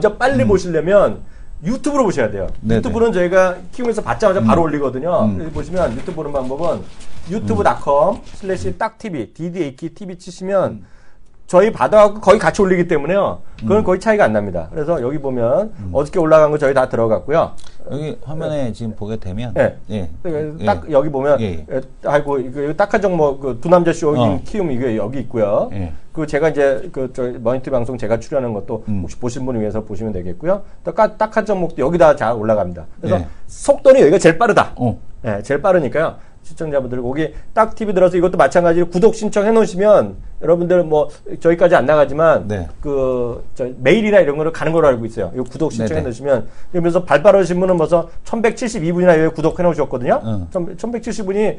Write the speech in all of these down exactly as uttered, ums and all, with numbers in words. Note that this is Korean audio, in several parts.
진짜 빨리 음. 보시려면 유튜브로 보셔야 돼요. 네네. 유튜브는 저희가 키우면서 받자마자 음. 바로 올리거든요. 음. 여기 보시면 유튜브 보는 방법은 유튜브 닷컴 슬래시 딱티비 디디에이키 티비 치시면 음. 저희 받아갖고 거의 같이 올리기 때문에요. 그건 음. 거의 차이가 안 납니다. 그래서 여기 보면 음. 어저께 올라간 거 저희 다 들어갔고요. 여기 화면에 네. 지금 보게 되면 네. 예. 딱 예. 여기 보면 예. 아이고 이거 딱한 종목 그 두 남자 쇼 어. 키움 이게 여기 있고요. 예. 그 제가 이제 그 저 머니터 방송 제가 출연하는 것도 음. 혹시 보신 분을 위해서 보시면 되겠고요. 또 딱한 종목도 여기다 잘 올라갑니다. 그래서 예. 속도는 여기가 제일 빠르다. 어. 예, 제일 빠르니까요. 시청자분들 거기 딱 티비 들어서 이것도 마찬가지로 구독 신청해 놓으시면 여러분들 뭐 저희까지 안 나가지만 네. 그 저 메일이나 이런 거를 가는 걸로 알고 있어요. 이 구독 신청해 네네. 놓으시면 그러면서 발빠르신 분은 벌써 천백칠십이 분이나 여기 구독해 놓으셨거든요. 응. 천백칠십 분이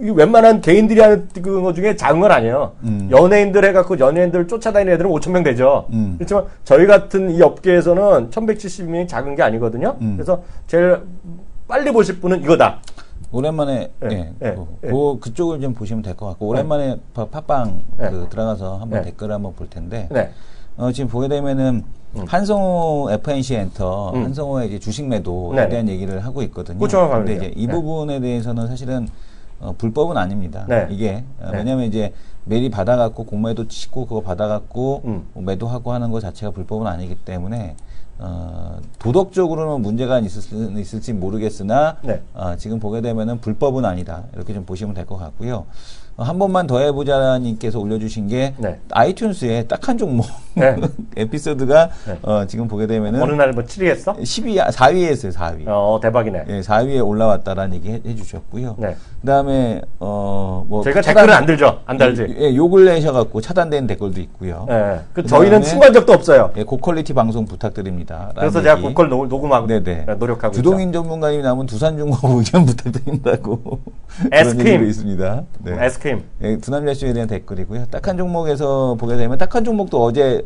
웬만한 개인들이 하는 거 중에 작은 건 아니에요. 음. 연예인들 해갖고 연예인들 쫓아다니는 애들은 오천 명 되죠. 음. 그렇지만 저희 같은 이 업계에서는 천백칠십 명이 작은 게 아니거든요. 음. 그래서 제일 빨리 보실 분은 이거다. 오랜만에 네, 예, 네, 그, 네. 그, 그쪽을 좀 보시면 될 것 같고 오랜만에 네. 팟빵 네. 그 들어가서 한번 네. 댓글을 한번 볼 텐데 네. 어, 지금 보게 되면은 음. 한성호 에프엔씨 엔터 음. 한성호의 이제 주식 매도에 네. 대한 얘기를 하고 있거든요. 그런데 이제 이 네. 부분에 대해서는 사실은 어, 불법은 아닙니다. 네. 이게 어, 왜냐하면 이제 메일이 받아갖고 공매도 치고 그거 받아갖고 음. 뭐 매도하고 하는 것 자체가 불법은 아니기 때문에. 어, 도덕적으로는 문제가 있을, 있을지 모르겠으나 네. 어, 지금 보게 되면은 불법은 아니다 이렇게 좀 보시면 될 것 같고요. 어, 한 번만 더 해보자님께서 올려주신 게 네. 아이튠즈에 딱 한 종목 네. 에피소드가 네. 어, 지금 보게 되면은 어느 날 뭐 칠 위 했어? 십 위, 사 위에 했어요. 사 위. 어 대박이네. 예, 사 위에 올라왔다라는 얘기 해, 해주셨고요. 네. 그다음에 어, 뭐 저희가 차단, 댓글은 안 들죠, 안 달지. 예, 욕을 내셔갖고 차단된 댓글도 있고요. 네. 그 저희는 신고한 적도 없어요. 예, 고퀄리티 방송 부탁드립니다. 그래서 제가 고퀄 녹음하고 네네. 노력하고 주동인 있죠. 전문가님이 나오면 두산중공업 의견 부탁드린다고 에스크림 있습니다. 네. 에스크림. 예, 두 남자 쇼에 대한 댓글이고요. 딱 한 종목에서 보게 되면 딱 한 종목도 어제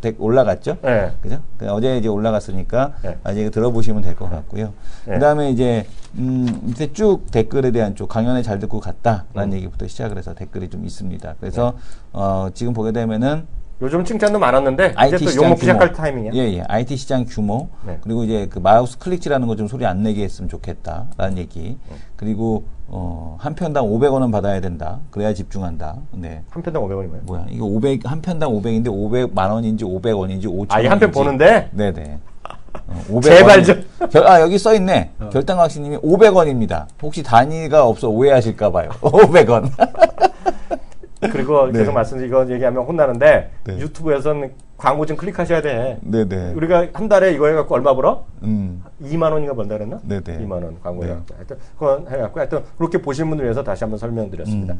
올라갔죠. 네. 그죠? 어제 이제 올라갔으니까 네. 아직 들어보시면 될 것 같고요. 네. 그 다음에 이제, 음, 밑에 쭉 댓글에 대한 쪽, 강연에 잘 듣고 갔다라는 음. 얘기부터 시작을 해서 댓글이 좀 있습니다. 그래서, 네. 어, 지금 보게 되면은 요즘 칭찬도 많았는데 아이티 이제 또 욕먹기 시작할 타이밍이야. 예, 예. 아이티 시장 규모. 네. 그리고 이제 그 마우스 클릭지라는 거 좀 소리 안 내게 했으면 좋겠다라는 얘기. 네. 그리고 어, 한 편당 오백 원은 받아야 된다. 그래야 집중한다. 네. 한 편당 오백 원이 뭐야? 뭐야? 이거 오백 한 편당 오백인데 오백만 원인지 오백 원인지 오천 원인지. 아, 한 편 보는데? 네, 네. 어, 오백 원. 제발 좀. 결, 아, 여기 써 있네. 어. 결당학신님이 오백 원입니다. 혹시 단위가 없어 오해하실까 봐요. 오백 원. 그리고 네. 계속 말씀 이거 얘기하면 혼나는데 네. 유튜브에서는 광고 좀 클릭하셔야 돼. 네네. 우리가 한 달에 이거 해갖고 얼마 벌어? 음. 이만 원인가 번다 그랬나? 네네. 이만 원 광고 해갖고. 네. 하여튼 그건 해갖고 하여튼 그렇게 보시는 분들 위해서 다시 한번 설명드렸습니다. 음.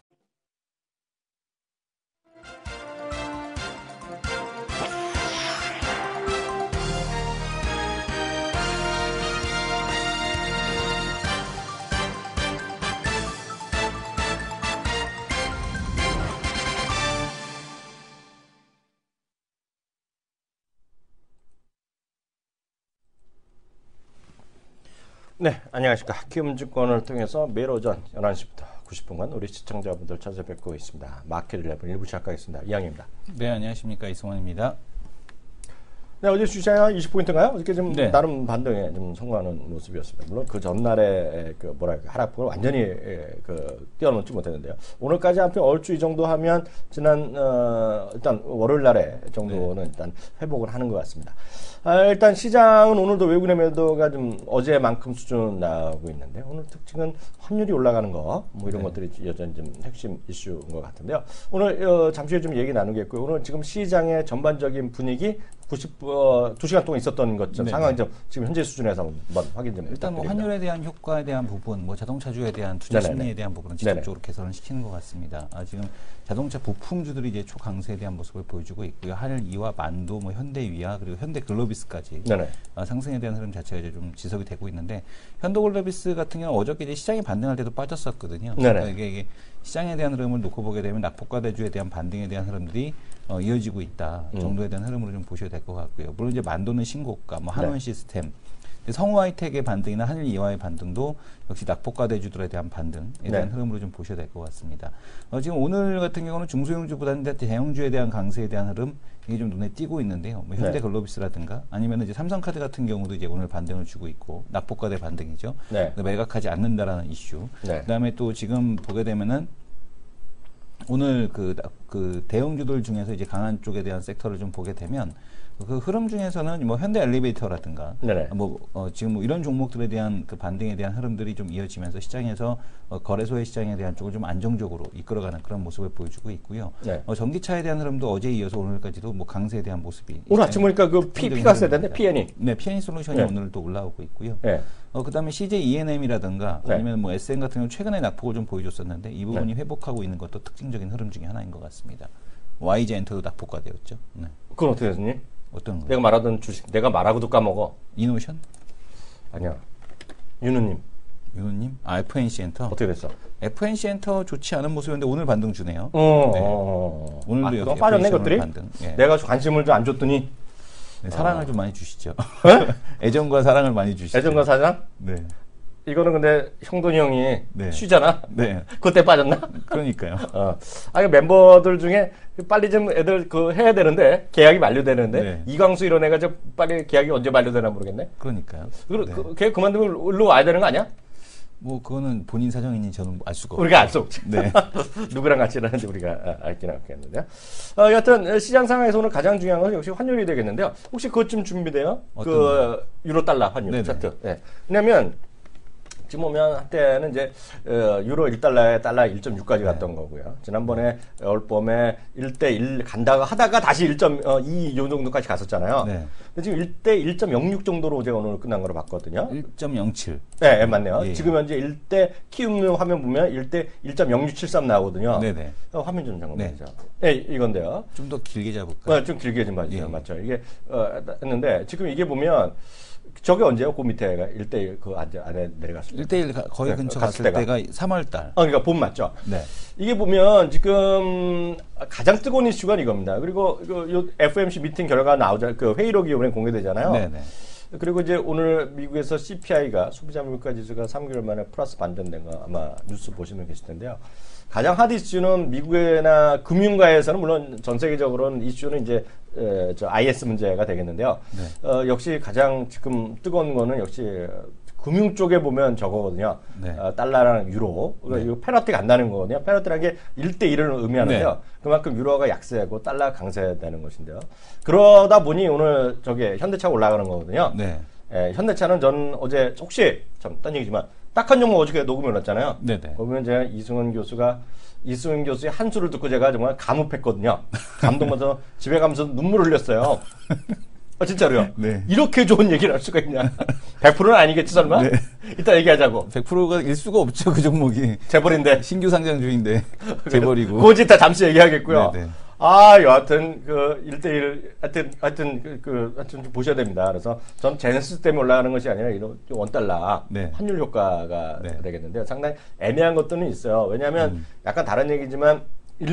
네, 안녕하십니까. 키움증권을 통해서 매일 오전 열한 시부터 구십 분간 우리 시청자분들 찾아뵙고 있습니다. 마켓 일레븐 일 부 시작하겠습니다. 이양입니다. 네, 안녕하십니까. 이승원입니다. 네, 어제 주시장 이십 포인트인가요? 어저께 좀 네. 나름 반등에 좀 성공하는 모습이었습니다. 물론 그 전날에 그 뭐랄까 하락폭을 완전히 그 뛰어넘지 못했는데요. 오늘까지 한편 얼추 이 정도 하면 지난 어, 일단 월요일 날에 정도는 네. 일단 회복을 하는 것 같습니다. 아, 일단 시장은 오늘도 외국인의 매도가 좀 어제만큼 수준 나오고 있는데 오늘 특징은 환율이 올라가는 거 뭐 이런 네. 것들이 여전히 좀 핵심 이슈인 것 같은데요. 오늘 어, 잠시 후에 좀 얘기 나누겠고요. 오늘 지금 시장의 전반적인 분위기 구십 어, 두 시간 동안 있었던 것좀 상황 좀 지금 현재 수준에서 한번 확인 좀 일단 뭐 환율에 대한 효과에 대한 부분, 뭐 자동차주에 대한 투자 네네네. 심리에 대한 부분은 지속적으로 개선을 시키는 것 같습니다. 아, 지금 자동차 부품주들이 이제 초강세에 대한 모습을 보여주고 있고요. 한일 이와 만도, 뭐 현대위아 그리고 현대글로비스까지 아, 상승에 대한 흐름 자체가 이제 좀 지속이 되고 있는데 현대글로비스 같은 경우는 어저께 이제 시장이 반등할 때도 빠졌었거든요. 그러니까 이게, 이게 시장에 대한 흐름을 놓고 보게 되면 낙폭과대주에 대한 반등에 대한 흐름들이 어, 이어지고 있다 음. 정도에 대한 흐름으로 좀 보셔야 될 것 같고요. 물론 이제 만도는 신고가, 뭐 한원 네. 시스템, 성우하이텍의 반등이나 한일 이와의 반등도 역시 낙폭과대주들에 대한 반등에 대한 네. 흐름으로 좀 보셔야 될 것 같습니다. 어, 지금 오늘 같은 경우는 중소형주보다는 대형주에 대한 강세에 대한 흐름 이게 좀 눈에 띄고 있는데요. 뭐 현대글로비스라든가 아니면 이제 삼성카드 같은 경우도 이제 오늘 반등을 주고 있고 낙폭과대 반등이죠. 네. 매각하지 않는다라는 이슈. 네. 그다음에 또 지금 보게 되면은 오늘 그, 그 대형주들 중에서 이제 강한 쪽에 대한 섹터를 좀 보게 되면 그 흐름 중에서는 뭐 현대 엘리베이터라든가 네네. 뭐 어, 지금 뭐 이런 종목들에 대한 그 반등에 대한 흐름들이 좀 이어지면서 시장에서 어, 거래소의 시장에 대한 쪽을 좀 안정적으로 이끌어가는 그런 모습을 보여주고 있고요. 네. 어, 전기차에 대한 흐름도 어제 이어서 오늘까지도 뭐 강세에 대한 모습이 오늘 아침 보니까 그 P, P가 세대인데 피엔이 네, 피엔이 솔루션이 네. 오늘 또 올라오고 있고요. 네. 어, 그다음에 씨제이 이엔엠이라든가 네. 아니면 뭐 에스엠 같은 경우 최근에 낙폭을 좀 보여줬었는데 이 부분이 네. 회복하고 있는 것도 특징적인 흐름 중에 하나인 것 같습니다. 와이지엔터도 낙폭과되었죠. 네. 그건 어떻게 됐니? 어떤 거? 내가 말하던 주식, 내가 말하고도 까먹어. 이노션? 아니야. 윤우님. 윤우님? 아, 에프엔씨엔터? 어떻게 됐어? 에프엔씨엔터 좋지 않은 모습인데 오늘 반등 주네요. 어, 네. 어, 오늘도 아, 여기 빠졌네, 것들이? 반등. 예. 내가 관심을 좀 안 줬더니. 네, 사랑을 아. 좀 많이 주시죠. 네? 애정과 사랑을 많이 주시죠. 애정과 사랑? 네. 이거는 근데 형돈이 형이 네. 쉬잖아. 네. 그때 빠졌나? 그러니까요. 어. 아, 멤버들 중에 빨리 좀 애들 그 해야 되는데 계약이 만료되는데 네. 이광수 이런 애가 좀 빨리 계약이 언제 만료되나 모르겠네. 그러니까요. 그, 네. 그, 걔 그만두면 일로 와야 되는 거 아니야? 뭐 그거는 본인 사정이니 저는 알 수가 없고 우리가 알 수 없지. 네. 누구랑 같이 일하는지 우리가 알긴 알겠는데요. 어, 여하튼 시장 상황에서 오늘 가장 중요한 것은 역시 환율이 되겠는데요. 혹시 그것 좀 준비돼요? 그 유로 달러 환율 네네. 차트. 네. 왜냐면 지금 보면 한때는 이제 어, 유로 일 달러에 달러 일 점 육까지 갔던 네. 거고요. 지난번에 올 봄에 일 대 일 간다가 하다가 다시 일 점 이 요 정도까지 갔었잖아요. 네. 근데 지금 일 대 일 점 영육 정도로 제가 오늘 끝난 거로 봤거든요. 일 점 영칠. 네, 맞네요. 예. 지금 현재 일 대 키움 화면 보면 일 대 일 점 영육칠삼 나오거든요. 네네. 어, 화면 좀 잠깐만요. 네. 네, 이건데요. 좀 더 길게 잡을까요? 어, 좀 길게 좀 봐주세요. 예. 맞죠. 이게 어, 했는데 지금 이게 보면 저게 언제요? 그 밑에가 일 대 일 그 안에 내려갔습니다. 일 대 일 거의 네, 근처 갔을 때가, 때가 삼월 달. 어, 그러니까 봄 맞죠? 네. 이게 보면 지금 가장 뜨거운 이슈가 이겁니다. 그리고 그 에프오엠씨 미팅 결과 나오자 그 회의록이 이번에 공개되잖아요. 네네. 그리고 이제 오늘 미국에서 씨피아이가 소비자 물가 지수가 삼 개월 만에 플러스 반전된 거 아마 뉴스 보시면 계실 텐데요. 가장 핫 이슈는 미국이나 금융가에서는 물론 전 세계적으로는 이슈는 이제 에, 저 아이에스 문제가 되겠는데요. 네. 어, 역시 가장 지금 뜨거운 거는 역시 금융 쪽에 보면 저거거든요. 네. 어, 달러랑 유로. 네. 이거 페널티 간다는 거거든요. 페널티라는 게 일 대 일을 의미하는데요. 네. 그만큼 유로가 약세고 달러가 강세되는 것인데요. 그러다 보니 오늘 저게 현대차가 올라가는 거거든요. 네. 예, 현대차는 전 어제 혹시 참 딴 얘기지만 딱 한 종목 어저께 녹음을 했잖아요. 네네. 보면 제가 이승훈 교수가 이승훈 교수의 한 수를 듣고 제가 정말 감흡했거든요. 감동받아서 집에 가면서 눈물 흘렸어요. 아, 진짜로요? 네. 이렇게 좋은 얘기를 할 수가 있냐. 백 퍼센트는 아니겠지, 설마? 네. 이따 얘기하자고. 백 퍼센트가 일 수가 없죠, 그 종목이. 재벌인데. 신규 상장주인데. 재벌이고. 그거지 다 잠시 얘기하겠고요. 네네. 아, 여하튼, 그, 일 대 일, 하여튼, 하여튼, 그, 그, 하여튼 좀 보셔야 됩니다. 그래서 전 제네시스 때문에 올라가는 것이 아니라 이런 원달러 네. 환율 효과가 네. 되겠는데요. 상당히 애매한 것들은 있어요. 왜냐하면 음. 약간 다른 얘기지만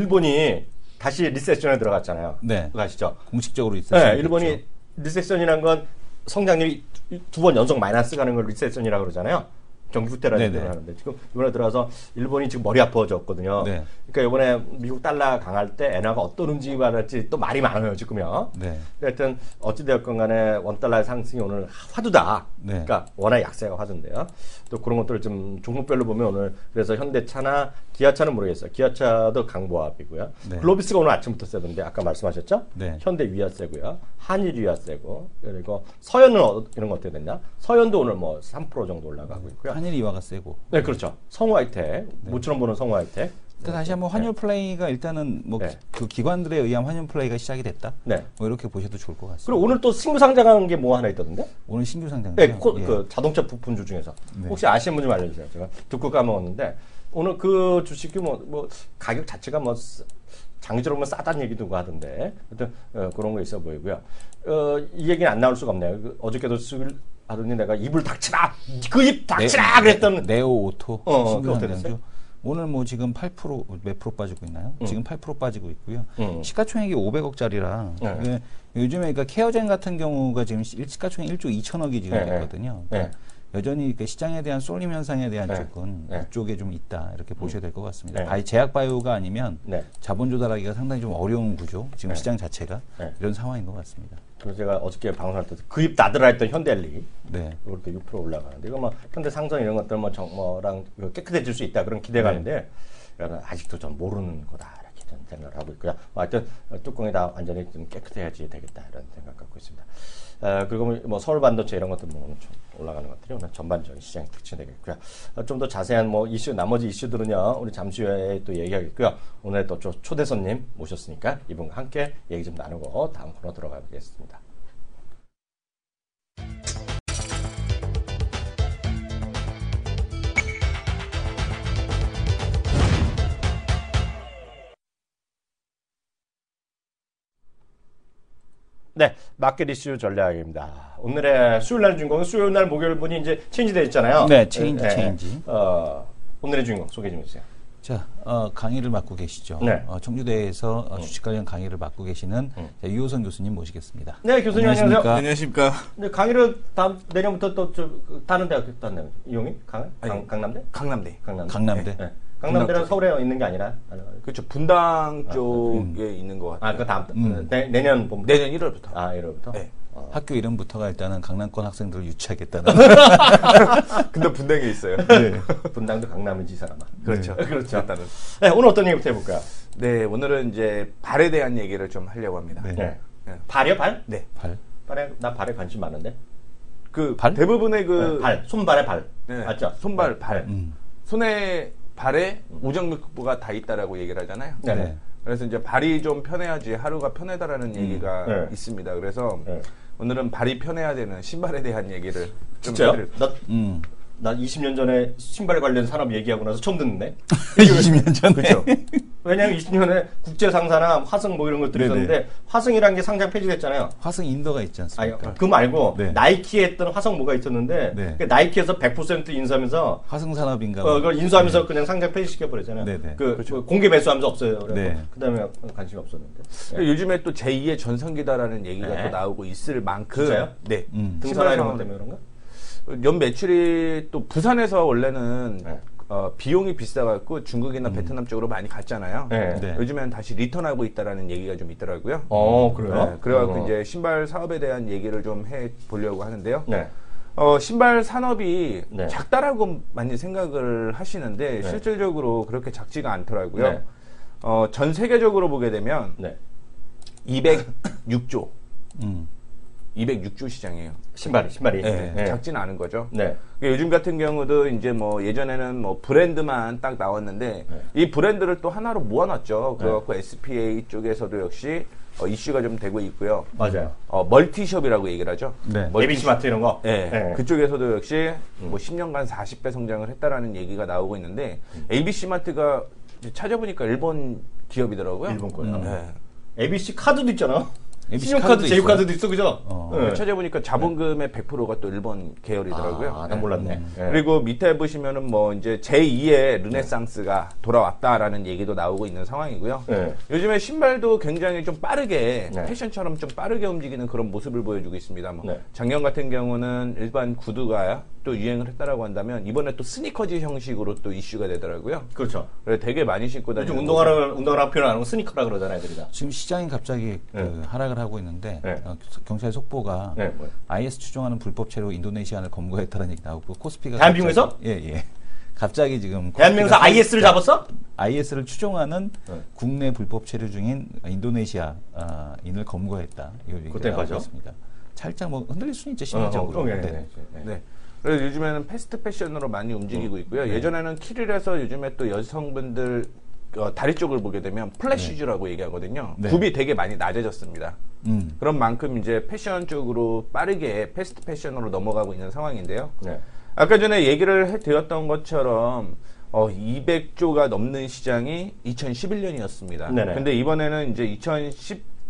일본이 다시 리세션에 들어갔잖아요. 네. 그거 아시죠? 공식적으로 리세션. 네, 일본이 그렇죠. 리세션이란 건 성장률이 두 번 연속 마이너스 가는 걸 리세션이라고 그러잖아요. 경기 후퇴라는 얘기를 하는데 지금 이번에 들어서 일본이 지금 머리 아파졌거든요. 네. 그러니까 이번에 미국 달러 강할 때 엔화가 어떤 움직임을 할지 또 말이 많아요 지금요. 네. 하여튼 어찌되었건 간에 원달러의 상승이 오늘 화두다. 네. 그러니까 워낙 약세가 화두인데요. 또 그런 것들을 좀 종목별로 보면 오늘 그래서 현대차나 기아차는 모르겠어요. 기아차도 강보합이고요. 네. 글로비스가 오늘 아침부터 세던데 아까 말씀하셨죠? 네. 현대 위아 세고요. 한일 위아 세고 그리고 서현은 어, 이런 거 어떻게 됐냐? 서현도 오늘 뭐 삼 퍼센트 정도 올라가고 있고요. 한일 이화가 세고. 네, 그렇죠. 성우하이텍, 네. 모처럼 보는 성우하이텍. 네. 다시 한번 환율 네. 플레이가 일단은 뭐 그 네. 기관들에 의한 환율 플레이가 시작이 됐다. 네. 뭐 이렇게 보셔도 좋을 것 같습니다. 그리고 오늘 또 신규 상장한 게 뭐 하나 있던데? 오늘 신규 상장. 네, 코, 예. 그 자동차 부품주 중에서 네. 혹시 아시는 분 좀 알려주세요. 제가 듣고 까먹었는데 오늘 그 주식이 뭐, 뭐 가격 자체가 뭐 장기적으로 보면 싸다는 얘기도 하던데, 하여튼 어, 그런 거 있어 보이고요. 어, 이 얘기는 안 나올 수가 없네요. 그, 어저께도 수요일 하더니 내가 입을 닥치라, 그 입 닥치라 네, 그랬던. 네오 오토 어, 신규 상장주. 오늘 뭐 지금 팔 퍼센트 몇 프로 빠지고 있나요? 음. 지금 팔 퍼센트 빠지고 있고요. 음. 시가총액이 오백억짜리라. 네. 요즘에 그러니까 케어젠 같은 경우가 지금 시가총액 일조 이천억이 지금 네. 됐거든요. 그러니까 네. 여전히 그 시장에 대한 쏠림 현상에 대한 네. 쪽은 네. 이쪽에 좀 있다 이렇게 음. 보셔야 될 것 같습니다. 네. 바이, 제약 바이오가 아니면 네. 자본 조달하기가 상당히 좀 어려운 구조, 지금 네. 시장 자체가 네. 이런 상황인 것 같습니다. 그래서 제가 어저께 방송할 때 그입 닫으라 했던 현대헬리 네. 이것도 육 퍼센트 올라가는데 이거 뭐 현대 상성 이런 것들 뭐 정모랑 깨끗해질 수 있다 그런 기대가 있는데 네. 아직도 좀 모르는 거다 이렇게 좀 생각을 하고 있고요. 하여튼 뚜껑이 다 완전히 좀 깨끗해야지 되겠다 이런 생각 갖고 있습니다. 어, 그리고 뭐 서울 반도체 이런 것들 뭐 좀 올라가는 것들이 오늘 전반적인 시장의 특징이 되겠고요. 어, 좀 더 자세한 뭐 이슈 나머지 이슈들은요 우리 잠시 후에 또 얘기하겠고요. 오늘 또 초대 손님 모셨으니까 이분과 함께 얘기 좀 나누고 다음 코너 들어가겠습니다. 네, 마켓 이슈 전략입니다. 오늘의 수요일 날 주인공은 수요일 날 목요일 분이 이제 체인지되어 있잖아요. 네, 체인지, 네, 체인지. 어, 오늘의 주인공 소개 좀 해주세요. 자, 어, 강의를 맡고 계시죠. 네. 어, 청주대에서 어, 주식 관련 강의를 맡고 계시는 음. 자, 유호선 교수님 모시겠습니다. 네, 교수님 안녕하세요. 네, 안녕하십니까. 네, 강의를 다음 내년부터 또 저, 다른 대학교 다른 이용이 강의? 강, 강남대? 강남대. 강남대. 강남대. 네. 네. 강남대는 서울에 있는 게 아니라? 그렇죠. 분당 아, 쪽에 음. 있는 것 같아요. 아, 그 다음, 음. 내, 내년 봄부터? 내년 일월부터. 아, 일월부터? 네. 어. 학교 이름부터가 일단은 강남권 학생들을 유치하겠다는. 근데 분당에 있어요. 네. 분당도 강남이지, 이 사람아. 그렇죠. 네. 그렇죠. 일단은. 네, 오늘 어떤 얘기부터 해볼까요? 네, 오늘은 이제 발에 대한 얘기를 좀 하려고 합니다. 네. 네. 네. 발이요, 발? 네. 발. 발에, 나 발에 관심 많은데? 그, 발? 대부분의 그. 네, 발. 손발에 발. 네. 맞죠? 손발, 네. 발. 음. 손에, 발에 우정맥부가 다 있다라고 얘기를 하잖아요. 네. 네. 그래서 이제 발이 좀 편해야지 하루가 편하다라는 음. 얘기가 네. 있습니다. 그래서 네. 오늘은 발이 편해야 되는 신발에 대한 얘기를 좀 진짜요? 나, 음. 나 이십 년 전에 신발 관련 산업 얘기하고 나서 처음 듣는데. 이십 년 전에? 그렇죠. 왜냐하면 이십 년에 국제상사나 화성 뭐 이런 것들이 네네. 있었는데 화성이라는 게 상장 폐지됐잖아요. 화성 인도가 있지 않습니까? 아니, 그거 말고 네. 나이키에 했던 화성 뭐가 있었는데 네. 그 나이키에서 백 퍼센트 인수하면서 화성산업인가 어, 그걸 인수하면서 네. 그냥 상장 폐지시켜버렸잖아요. 네네. 그 그렇죠. 공개 매수하면서 없어요. 네. 그 다음에 관심이 없었는데. 네. 요즘에 또 제이의 전성기다라는 얘기가 네. 또 나오고 있을 만큼. 진짜요? 네. 음. 등산화 이런 것 때문에 그런가? 연 매출이 또 부산에서 원래는 네. 어, 비용이 비싸갖고 중국이나 음. 베트남 쪽으로 많이 갔잖아요. 네. 네. 요즘엔 다시 리턴하고 있다라는 얘기가 좀 있더라고요. 어, 그래요? 네. 그래갖고 어. 이제 신발 사업에 대한 얘기를 좀 해보려고 하는데요. 네. 어, 신발 산업이 네. 작다라고 많이 생각을 하시는데 네. 실질적으로 그렇게 작지가 않더라고요. 네. 어, 전 세계적으로 보게 되면 네. 이백육 조. 음. 이백육 조 시장이에요. 신발이, 신발이. 네, 네. 작지는 않은 거죠. 네. 그러니까 요즘 같은 경우도 이제 뭐 예전에는 뭐 브랜드만 딱 나왔는데 네. 이 브랜드를 또 하나로 모아놨죠. 그래갖고 네. 에스피에이 쪽에서도 역시 어, 이슈가 좀 되고 있고요. 맞아요. 어, 멀티숍이라고 얘기를 하죠. 네. 에이비씨마트 이런 거. 네. 네. 그쪽에서도 역시 음. 뭐 십 년간 사십 배 성장을 했다라는 얘기가 나오고 있는데 음. 에이비씨마트가 찾아보니까 일본 기업이더라고요. 일본 거예요. 음. 네. 에이비씨 카드도 있잖아. 신용카드, 제휴카드도 있어, 그죠? 어. 네. 찾아보니까 자본금의 백 퍼센트가 또 일본 계열이더라고요. 아, 난 몰랐네. 음. 네. 그리고 밑에 보시면은 뭐 이제 제이의 르네상스가 돌아왔다라는 얘기도 나오고 있는 상황이고요. 네. 요즘에 신발도 굉장히 좀 빠르게 네. 패션처럼 좀 빠르게 움직이는 그런 모습을 보여주고 있습니다. 뭐 네. 작년 같은 경우는 일반 구두가 또 유행을 했다라고 한다면 이번에 또 스니커즈 형식으로 또 이슈가 되더라고요. 그렇죠. 그래서 되게 많이 신고 다니는. 요즘 운동화를 운동화라고 표현 안 하고 스니커라 그러잖아요, 애들이 다. 지금 시장이 갑자기 네. 그 하락을 하고 있는데 네. 어, 경찰 속보가 네. 아이에스 추종하는 불법 체로 인도네시아를 검거했다는 얘기 나오고 코스피가 대한민국에서? 예예. 예. 갑자기 지금 대한민국에서 아이에스를 잡았어? 아이에스를 추종하는 네. 국내 불법 체류 중인 인도네시아인을 검거했다. 그때 맞죠? 살짝 뭐 흔들릴 수는 있죠, 심리적으로. 어, 어, 네. 네. 네. 네. 그래서 요즘에는 패스트 패션으로 많이 움직이고 있고요. 네. 예전에는 키릴에서 요즘에 또 여성분들 어, 다리 쪽을 보게 되면 플랫슈즈라고 네. 얘기하거든요. 네. 굽이 되게 많이 낮아졌습니다. 음. 그런 만큼 이제 패션 쪽으로 빠르게 패스트 패션으로 넘어가고 있는 상황인데요. 네. 아까 전에 얘기를 해드렸던 것처럼 어, 이백 조가 넘는 시장이 이천십일 년이었습니다. 네네. 근데 이번에는 이제 이천십구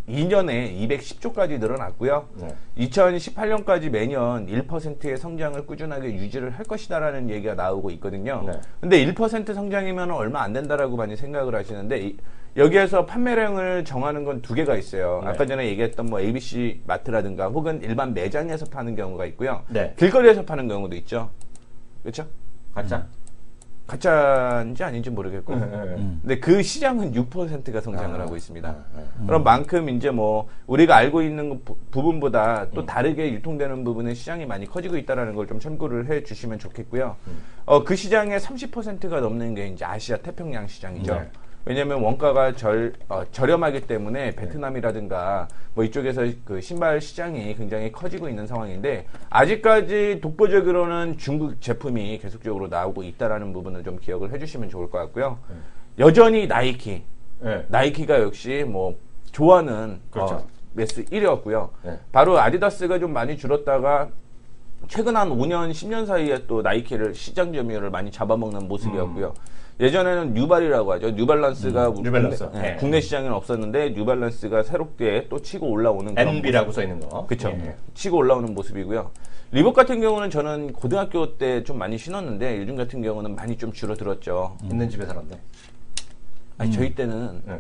이 년에 이백십조까지 늘어났고요. 네. 이천십팔 년까지 매년 일 퍼센트의 성장을 꾸준하게 유지를 할 것이다라는 얘기가 나오고 있거든요. 네. 근데 일 퍼센트 성장이면 얼마 안 된다라고 많이 생각을 하시는데 이, 여기에서 판매량을 정하는 건 두 개가 있어요. 네. 아까 전에 얘기했던 뭐 에이비씨 마트라든가 혹은 일반 매장에서 파는 경우가 있고요. 네. 길거리에서 파는 경우도 있죠. 그렇죠? 가짜? 음. 가짜인지 아닌지 모르겠고. 네, 네, 네. 근데 그 시장은 육 퍼센트가 성장을 아, 하고 있습니다. 아, 아, 그런 만큼 이제 뭐 우리가 알고 있는 부, 부분보다 또 음. 다르게 유통되는 부분의 시장이 많이 커지고 있다는 걸 좀 참고를 해 주시면 좋겠고요. 음. 어, 그 시장의 삼십 퍼센트가 넘는 게 이제 아시아 태평양 시장이죠. 네. 왜냐하면 원가가 절, 어, 저렴하기 때문에 베트남이라든가 뭐 이쪽에서 그 신발 시장이 굉장히 커지고 있는 상황인데 아직까지 독보적으로는 중국 제품이 계속적으로 나오고 있다라는 부분을 좀 기억을 해주시면 좋을 것 같고요. 네. 여전히 나이키, 네. 나이키가 역시 뭐 좋아하는 그렇죠. 어, 매수 일 위였고요. 네. 바로 아디다스가 좀 많이 줄었다가 최근 한 오 년, 십 년 사이에 또 나이키를 시장 점유율을 많이 잡아먹는 모습이었고요. 음. 예전에는 뉴발이라고 하죠. 뉴발란스가 음, 뉴발란스. 국내, 네. 국내 시장에는 없었는데 뉴발란스가 새롭게 또 치고 올라오는 엔비라고 써 있는 거. 그렇죠. 예. 치고 올라오는 모습이고요. 리복 같은 경우는 저는 고등학교 때 좀 많이 신었는데 요즘 같은 경우는 많이 좀 줄어들었죠. 음. 있는 집에 살았네. 아니 음. 저희 때는 네.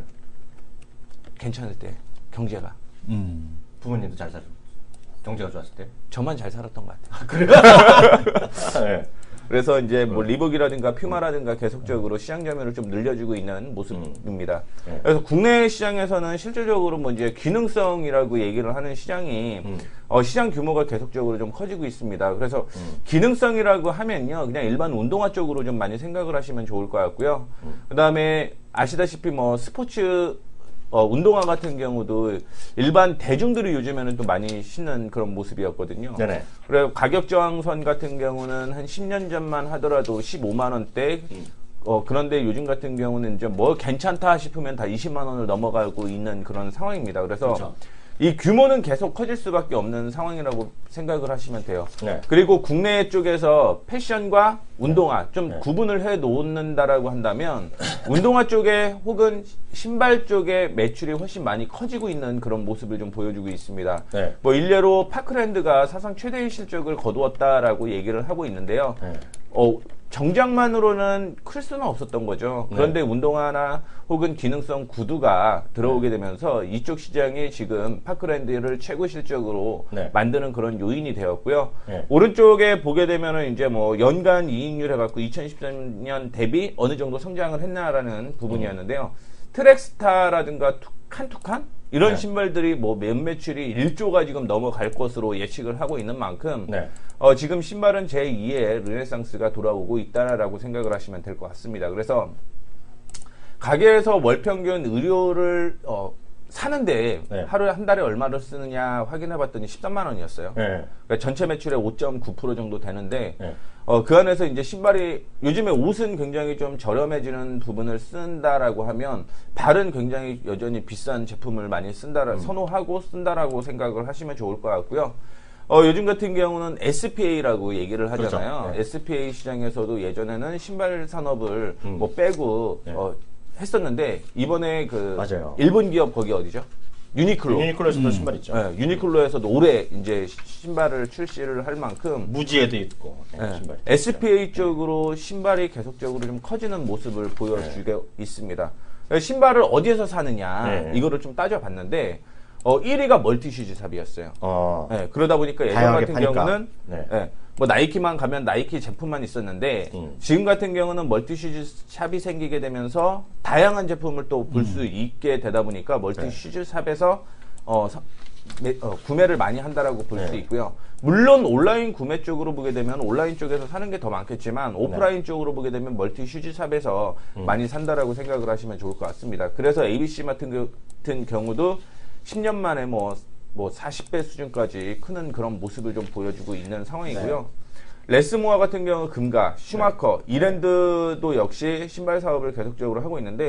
괜찮을 때 경제가 음. 부모님도 잘 살고 경제가 좋았을 때 저만 잘 살았던 것 같아요. 아, 그래요? 네. 그래서 이제 뭐 리복이라든가 퓨마라든가 계속적으로 시장 점유율을 좀 늘려주고 있는 모습입니다. 음. 그래서 국내 시장에서는 실질적으로 뭐 이제 기능성이라고 얘기를 하는 시장이 음. 어, 시장 규모가 계속적으로 좀 커지고 있습니다. 그래서 음. 기능성이라고 하면요, 그냥 일반 운동화 쪽으로 좀 많이 생각을 하시면 좋을 것 같고요. 음. 그 다음에 아시다시피 뭐 스포츠 어, 운동화 같은 경우도 일반 대중들이 요즘에는 또 많이 신는 그런 모습이었거든요. 네네. 그리고 가격 저항선 같은 경우는 한 십 년 전만 하더라도 십오만 원대. 음. 어, 그런데 요즘 같은 경우는 이제 뭐 괜찮다 싶으면 다 이십만 원을 넘어가고 있는 그런 상황입니다. 그래서 그렇죠. 이 규모는 계속 커질 수밖에 없는 상황이라고 생각을 하시면 돼요. 네. 그리고 국내 쪽에서 패션과 운동화 좀 네. 구분을 해 놓는다라고 한다면 운동화 쪽에 혹은 신발 쪽에 매출이 훨씬 많이 커지고 있는 그런 모습을 좀 보여주고 있습니다. 네. 뭐 일례로 파크랜드가 사상 최대의 실적을 거두었다라고 얘기를 하고 있는데요. 네. 어, 정장만으로는 클 수는 없었던 거죠. 그런데 네. 운동화나 혹은 기능성 구두가 들어오게 되면서 이쪽 시장이 지금 파크랜드를 최고 실적으로 네. 만드는 그런 요인이 되었고요. 네. 오른쪽에 보게 되면은 이제 뭐 연간 이익률 해갖고 이천십삼 년 대비 어느 정도 성장을 했나라는 부분이었는데요. 음. 트랙스타라든가 칸투칸 이런 네. 신발들이 뭐 매매출이 일조가 지금 넘어갈 것으로 예측을 하고 있는 만큼 네. 어, 지금 신발은 제이의 르네상스가 돌아오고 있다라고 생각을 하시면 될 것 같습니다. 그래서 가게에서 월평균 의료를 어, 사는데 네. 하루에 한 달에 얼마를 쓰느냐 확인해 봤더니 십삼만 원이었어요. 네. 그러니까 전체 매출의 오 점 구 퍼센트 정도 되는데 네. 어, 그 안에서 이제 신발이 요즘에 옷은 굉장히 좀 저렴해지는 부분을 쓴다라고 하면 발은 굉장히 여전히 비싼 제품을 많이 쓴다라 음. 선호하고 쓴다라고 생각을 하시면 좋을 것 같고요. 어, 요즘 같은 경우는 에스피에이라고 얘기를 하잖아요. 그렇죠. 네. 에스피에이 시장에서도 예전에는 신발 산업을 음. 뭐 빼고 네. 어, 했었는데 이번에 그 맞아요. 일본 기업 거기 어디죠? 유니클로. 유니클로에서도 음. 신발 있죠. 네, 유니클로에서도 올해 이제 신발을 출시를 할 만큼 무지에도 있고 네, 신발. 에스피에이 쪽으로 신발이 계속적으로 좀 커지는 모습을 보여주고 네. 있습니다. 신발을 어디에서 사느냐 네. 이거를 좀 따져봤는데 어, 일 위가 멀티슈즈샵이었어요. 어. 네, 그러다 보니까 예전 같은 파니까. 경우는 네. 네, 뭐 나이키만 가면 나이키 제품만 있었는데 음. 지금 같은 경우는 멀티슈즈샵이 생기게 되면서 다양한 제품을 또 볼 수 음. 있게 되다 보니까 멀티슈즈샵에서 어, 어, 구매를 많이 한다라고 볼 수 네. 있고요. 물론 온라인 구매 쪽으로 보게 되면 온라인 쪽에서 사는 게 더 많겠지만 오프라인 네. 쪽으로 보게 되면 멀티슈즈샵에서 음. 많이 산다라고 생각을 하시면 좋을 것 같습니다. 그래서 에이비씨 같은, 같은 경우도 십 년 만에 뭐, 뭐 사십 배 수준까지 크는 그런 모습을 좀 보여주고 있는 상황이고요. 네. 레스모아 같은 경우 금가, 슈마커, 네. 이랜드도 역시 신발 사업을 계속적으로 하고 있는데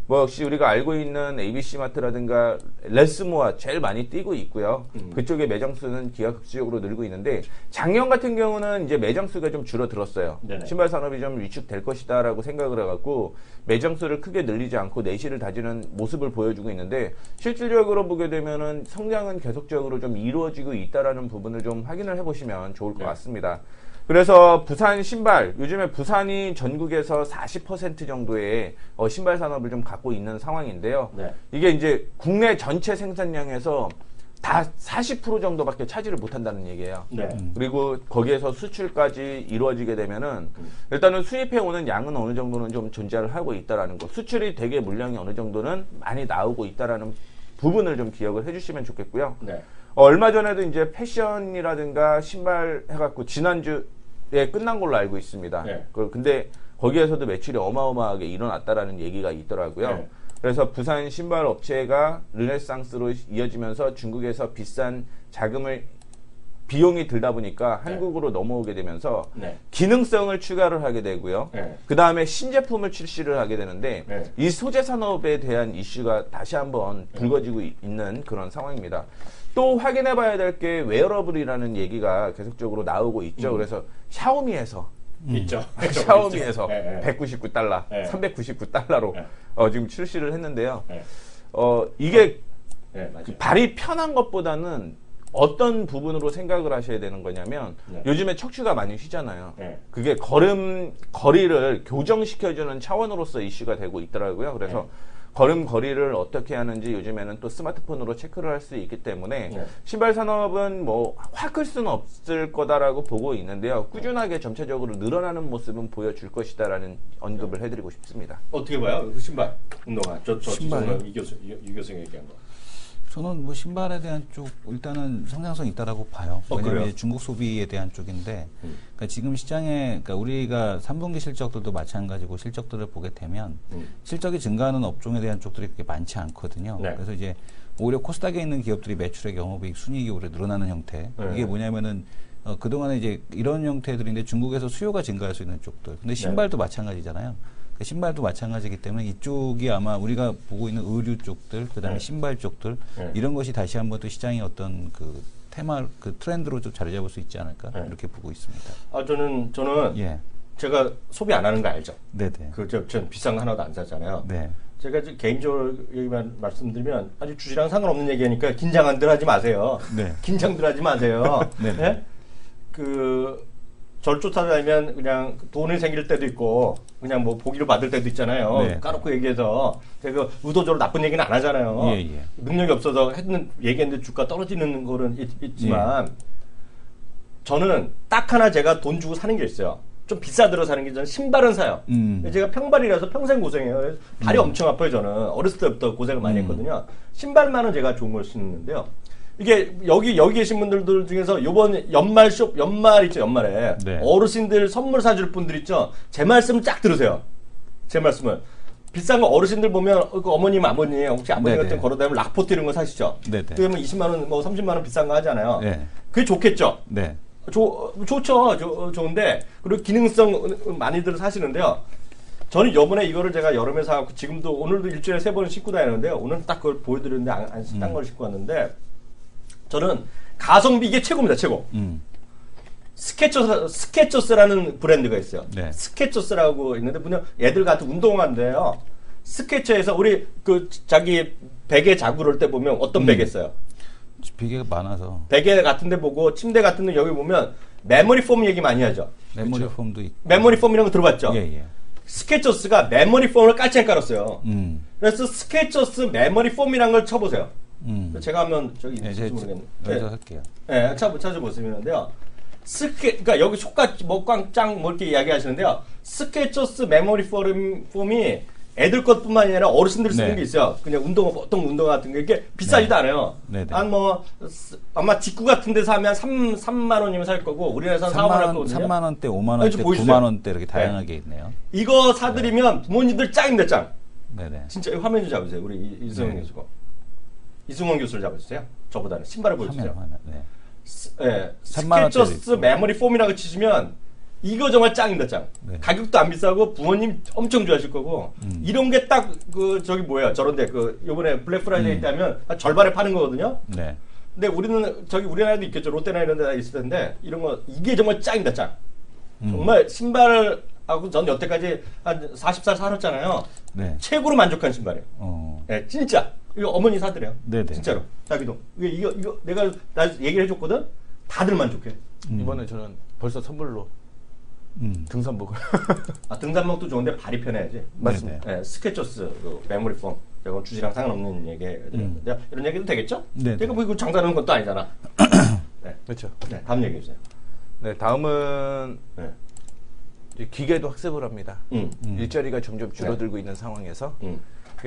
뭐 역시 우리가 알고 있는 에이비씨마트라든가 레스모아 제일 많이 뛰고 있고요. 음. 그쪽의 매장 수는 기하급수적으로 늘고 있는데 작년 같은 경우는 이제 매장 수가 좀 줄어들었어요. 네네. 신발 산업이 좀 위축될 것이다라고 생각을 해갖고 매장 수를 크게 늘리지 않고 내실을 다지는 모습을 보여주고 있는데 실질적으로 보게 되면은 성장은 계속적으로 좀 이루어지고 있다라는 부분을 좀 확인을 해보시면 좋을 것 네. 같습니다. 그래서 부산 신발, 요즘에 부산이 전국에서 사십 퍼센트 정도의 어, 신발 산업을 좀 갖고 있는 상황인데요. 네. 이게 이제 국내 전체 생산량에서 다 사십 퍼센트 정도밖에 차지를 못한다는 얘기예요. 네. 음. 그리고 거기에서 수출까지 이루어지게 되면은 음. 일단은 수입해오는 양은 어느 정도는 좀 존재를 하고 있다라는 거. 수출이 되게 물량이 어느 정도는 많이 나오고 있다라는 부분을 좀 기억을 해주시면 좋겠고요. 네. 어, 얼마 전에도 이제 패션이라든가 신발 해갖고 지난주 예, 끝난 걸로 알고 있습니다. 네. 그, 근데 거기에서도 매출이 어마어마하게 일어났다라는 얘기가 있더라고요. 네. 그래서 부산 신발 업체가 르네상스로 이어지면서 중국에서 비싼 자금을 비용이 들다 보니까 네. 한국으로 넘어오게 되면서 네. 기능성을 추가를 하게 되고요. 네. 그 다음에 신제품을 출시를 하게 되는데 네. 이 소재 산업에 대한 이슈가 다시 한번 불거지고 네. 있는 그런 상황입니다. 또 확인해 봐야 될 게 웨어러블이라는 얘기가 계속적으로 나오고 있죠. 음. 그래서 샤오미에서 음. 있죠. 샤오미에서 네, 백구십구 달러, 네. 삼백구십구 달러로 네. 어, 지금 출시를 했는데요. 네. 어, 이게 네, 발이 편한 것보다는 어떤 부분으로 생각을 하셔야 되는 거냐면 네. 요즘에 척추가 많이 휘잖아요. 네. 그게 걸음 거리를 교정시켜주는 차원으로서 이슈가 되고 있더라고요. 그래서 네. 걸음 거리를 어떻게 하는지 요즘에는 또 스마트폰으로 체크를 할 수 있기 때문에 네. 신발 산업은 뭐 확 클 수는 없을 거다라고 보고 있는데요. 꾸준하게 점차적으로 늘어나는 모습은 보여줄 것이다라는 언급을 해드리고 싶습니다. 어떻게 봐요? 그 신발 운동화 저, 저 신발 이 교수 이 교수님 얘기한 거. 저는 뭐 신발에 대한 쪽 일단은 성장성 있다라고 봐요. 어, 왜냐하면 이제 중국 소비에 대한 쪽인데, 음. 그러니까 지금 시장에 그러니까 우리가 삼 분기 실적들도 마찬가지고 실적들을 보게 되면 음. 실적이 증가하는 업종에 대한 쪽들이 그렇게 많지 않거든요. 네. 그래서 이제 오히려 코스닥에 있는 기업들이 매출액, 영업이익, 순이익이 오히려 늘어나는 형태. 네. 이게 뭐냐면은 어, 그동안에 이제 이런 형태들인데 중국에서 수요가 증가할 수 있는 쪽들. 근데 신발도 네. 마찬가지잖아요. 신발도 마찬가지이기 때문에 이쪽이 아마 우리가 보고 있는 의류 쪽들, 그 다음에 네. 신발 쪽들, 네. 이런 것이 다시 한번 또 시장의 어떤 그 테마, 그 트렌드로 좀 자리 잡을 수 있지 않을까, 네. 이렇게 보고 있습니다. 아, 저는, 저는, 예. 제가 소비 안 하는 거 알죠? 네네. 그, 저, 전 비싼 거 하나도 안 사잖아요. 네. 제가 개인적으로 얘기만 말씀드리면 아주 주시랑 상관없는 얘기하니까 긴장들 하지 마세요. 네. 긴장들 하지 마세요. 네. 네? 그, 절 쫓아다니면 그냥 돈이 생길 때도 있고 그냥 뭐 보기를 받을 때도 있잖아요. 네. 까놓고 얘기해서 제가 의도적으로 나쁜 얘기는 안 하잖아요. 예, 예. 능력이 없어서 했는 얘기했는데 주가 떨어지는 거는 있, 있지만 예. 저는 딱 하나 제가 돈 주고 사는 게 있어요. 좀 비싸들어 사는 게 저는 신발은 사요. 음. 제가 평발이라서 평생 고생해요. 발이 음. 엄청 아파요. 저는 어렸을 때부터 고생을 많이 음. 했거든요. 신발만은 제가 좋은 걸 신는데요. 이게 여기 여기 계신 분들 중에서 요번 연말 쇼 연말 있죠 연말에 네. 어르신들 선물 사줄 분들 있죠. 제 말씀 쫙 들으세요. 제 말씀은 비싼 거 어르신들 보면 그 어머님 아버님 혹시 아버님 네네. 같은 걸어다니면 락포트 이런 거 사시죠. 그러면 이십만 원 뭐 삼십만 원 비싼 거 하잖아요. 네. 그게 좋겠죠. 네. 조, 좋죠. 조, 좋은데 그리고 기능성 많이들 사시는데요. 저는 요번에 이거를 제가 여름에 사갖고 지금도 오늘도 일주일에 세 번은 신고 다니는데요. 오늘 딱 그걸 보여드렸는데 안, 안 딴 걸 음. 신고 왔는데. 저는 가성비 이게 최고입니다. 최고. 음. 스케쳐스, 스케쳐스라는 브랜드가 있어요. 네. 스케쳐스라고 있는데 분명 애들 같은 운동화인데요. 스케쳐에서 우리 그 자기 베개 자고 그럴 때 보면 어떤 음. 베개 써요? 베개가 많아서. 베개 같은 데 보고 침대 같은 데 여기 보면 메모리 폼 얘기 많이 하죠. 메모리 그렇죠? 폼도 있고. 메모리 폼이라는 거 들어봤죠? 예, 예. 스케쳐스가 메모리 폼을 깔짝에 깔았어요. 음. 그래서 스케쳐스 메모리 폼이라는 걸 쳐보세요. 음. 제가 하면 저기 네, 있을지 모르겠는데. 여기서 할게요. 네, 찾아 찾아보시면은데요. 스케, 그러니까 여기 속가 먹광짱 뭐 이렇게 이야기하시는데요. 스케쳐스 메모리 폼, 폼이 애들 것뿐만 아니라 어르신들 쓰는 네. 게 있어요. 그냥 운동화, 보통 운동화 같은 게 이게 비싸지도 네. 않아요. 네, 네. 한 뭐 아마 직구 같은 데서 하면 삼, 삼만 원이면 살 거고 우리나라에서는 사만 원 거든요. 삼만 원대, 오만 원대, 구만 원대 이렇게 다양하게 네. 있네요. 이거 사드리면 네. 부모님들 짱입니다, 짱. 네네. 진짜 화면 좀 잡으세요. 우리 이승원 네. 교수가. 이승원 교수를 잡아주세요. 저보다는 신발을 보여주세요. 네. 스, 네. 스케쳐스 메모리 폼이라고 치시면 이거 정말 짱입니다, 짱. 네. 가격도 안 비싸고 부모님 엄청 좋아하실 거고 음. 이런 게 딱 그 저기 뭐야 저런데 그 요번에 블랙 프라이데이 음. 때 하면 한 절반에 파는 거거든요. 네. 근데 우리는 저기 우리나라도 있겠죠. 롯데나 이런 데 있을 텐데 이런 거 이게 정말 짱입니다, 짱. 음. 정말 신발을 하고 전 여태까지 한 마흔 살 살았잖아요. 네. 최고로 만족한 신발이에요. 어. 네, 진짜. 이거 어머니 사드래요. 네네. 진짜로. 자기도. 이거, 이거, 이거 내가 나 얘기를 해줬거든? 다들 만족해. 음. 이번에 저는 벌써 선물로 음. 등산복을. 아, 등산복도 좋은데 발이 편해야지. 맞습니다. 네, 스케쳐스, 그 메모리 폼. 이건 주제랑 상관없는 얘기거든요. 음. 이런 얘기도 되겠죠? 네. 제가 뭐 이거 장사하는 것도 아니잖아. 네. 그렇죠. 네, 다음 얘기해 주세요. 네, 다음은 네. 기계도 학습을 합니다. 음. 일자리가 점점 줄어들고 네. 있는 상황에서 음.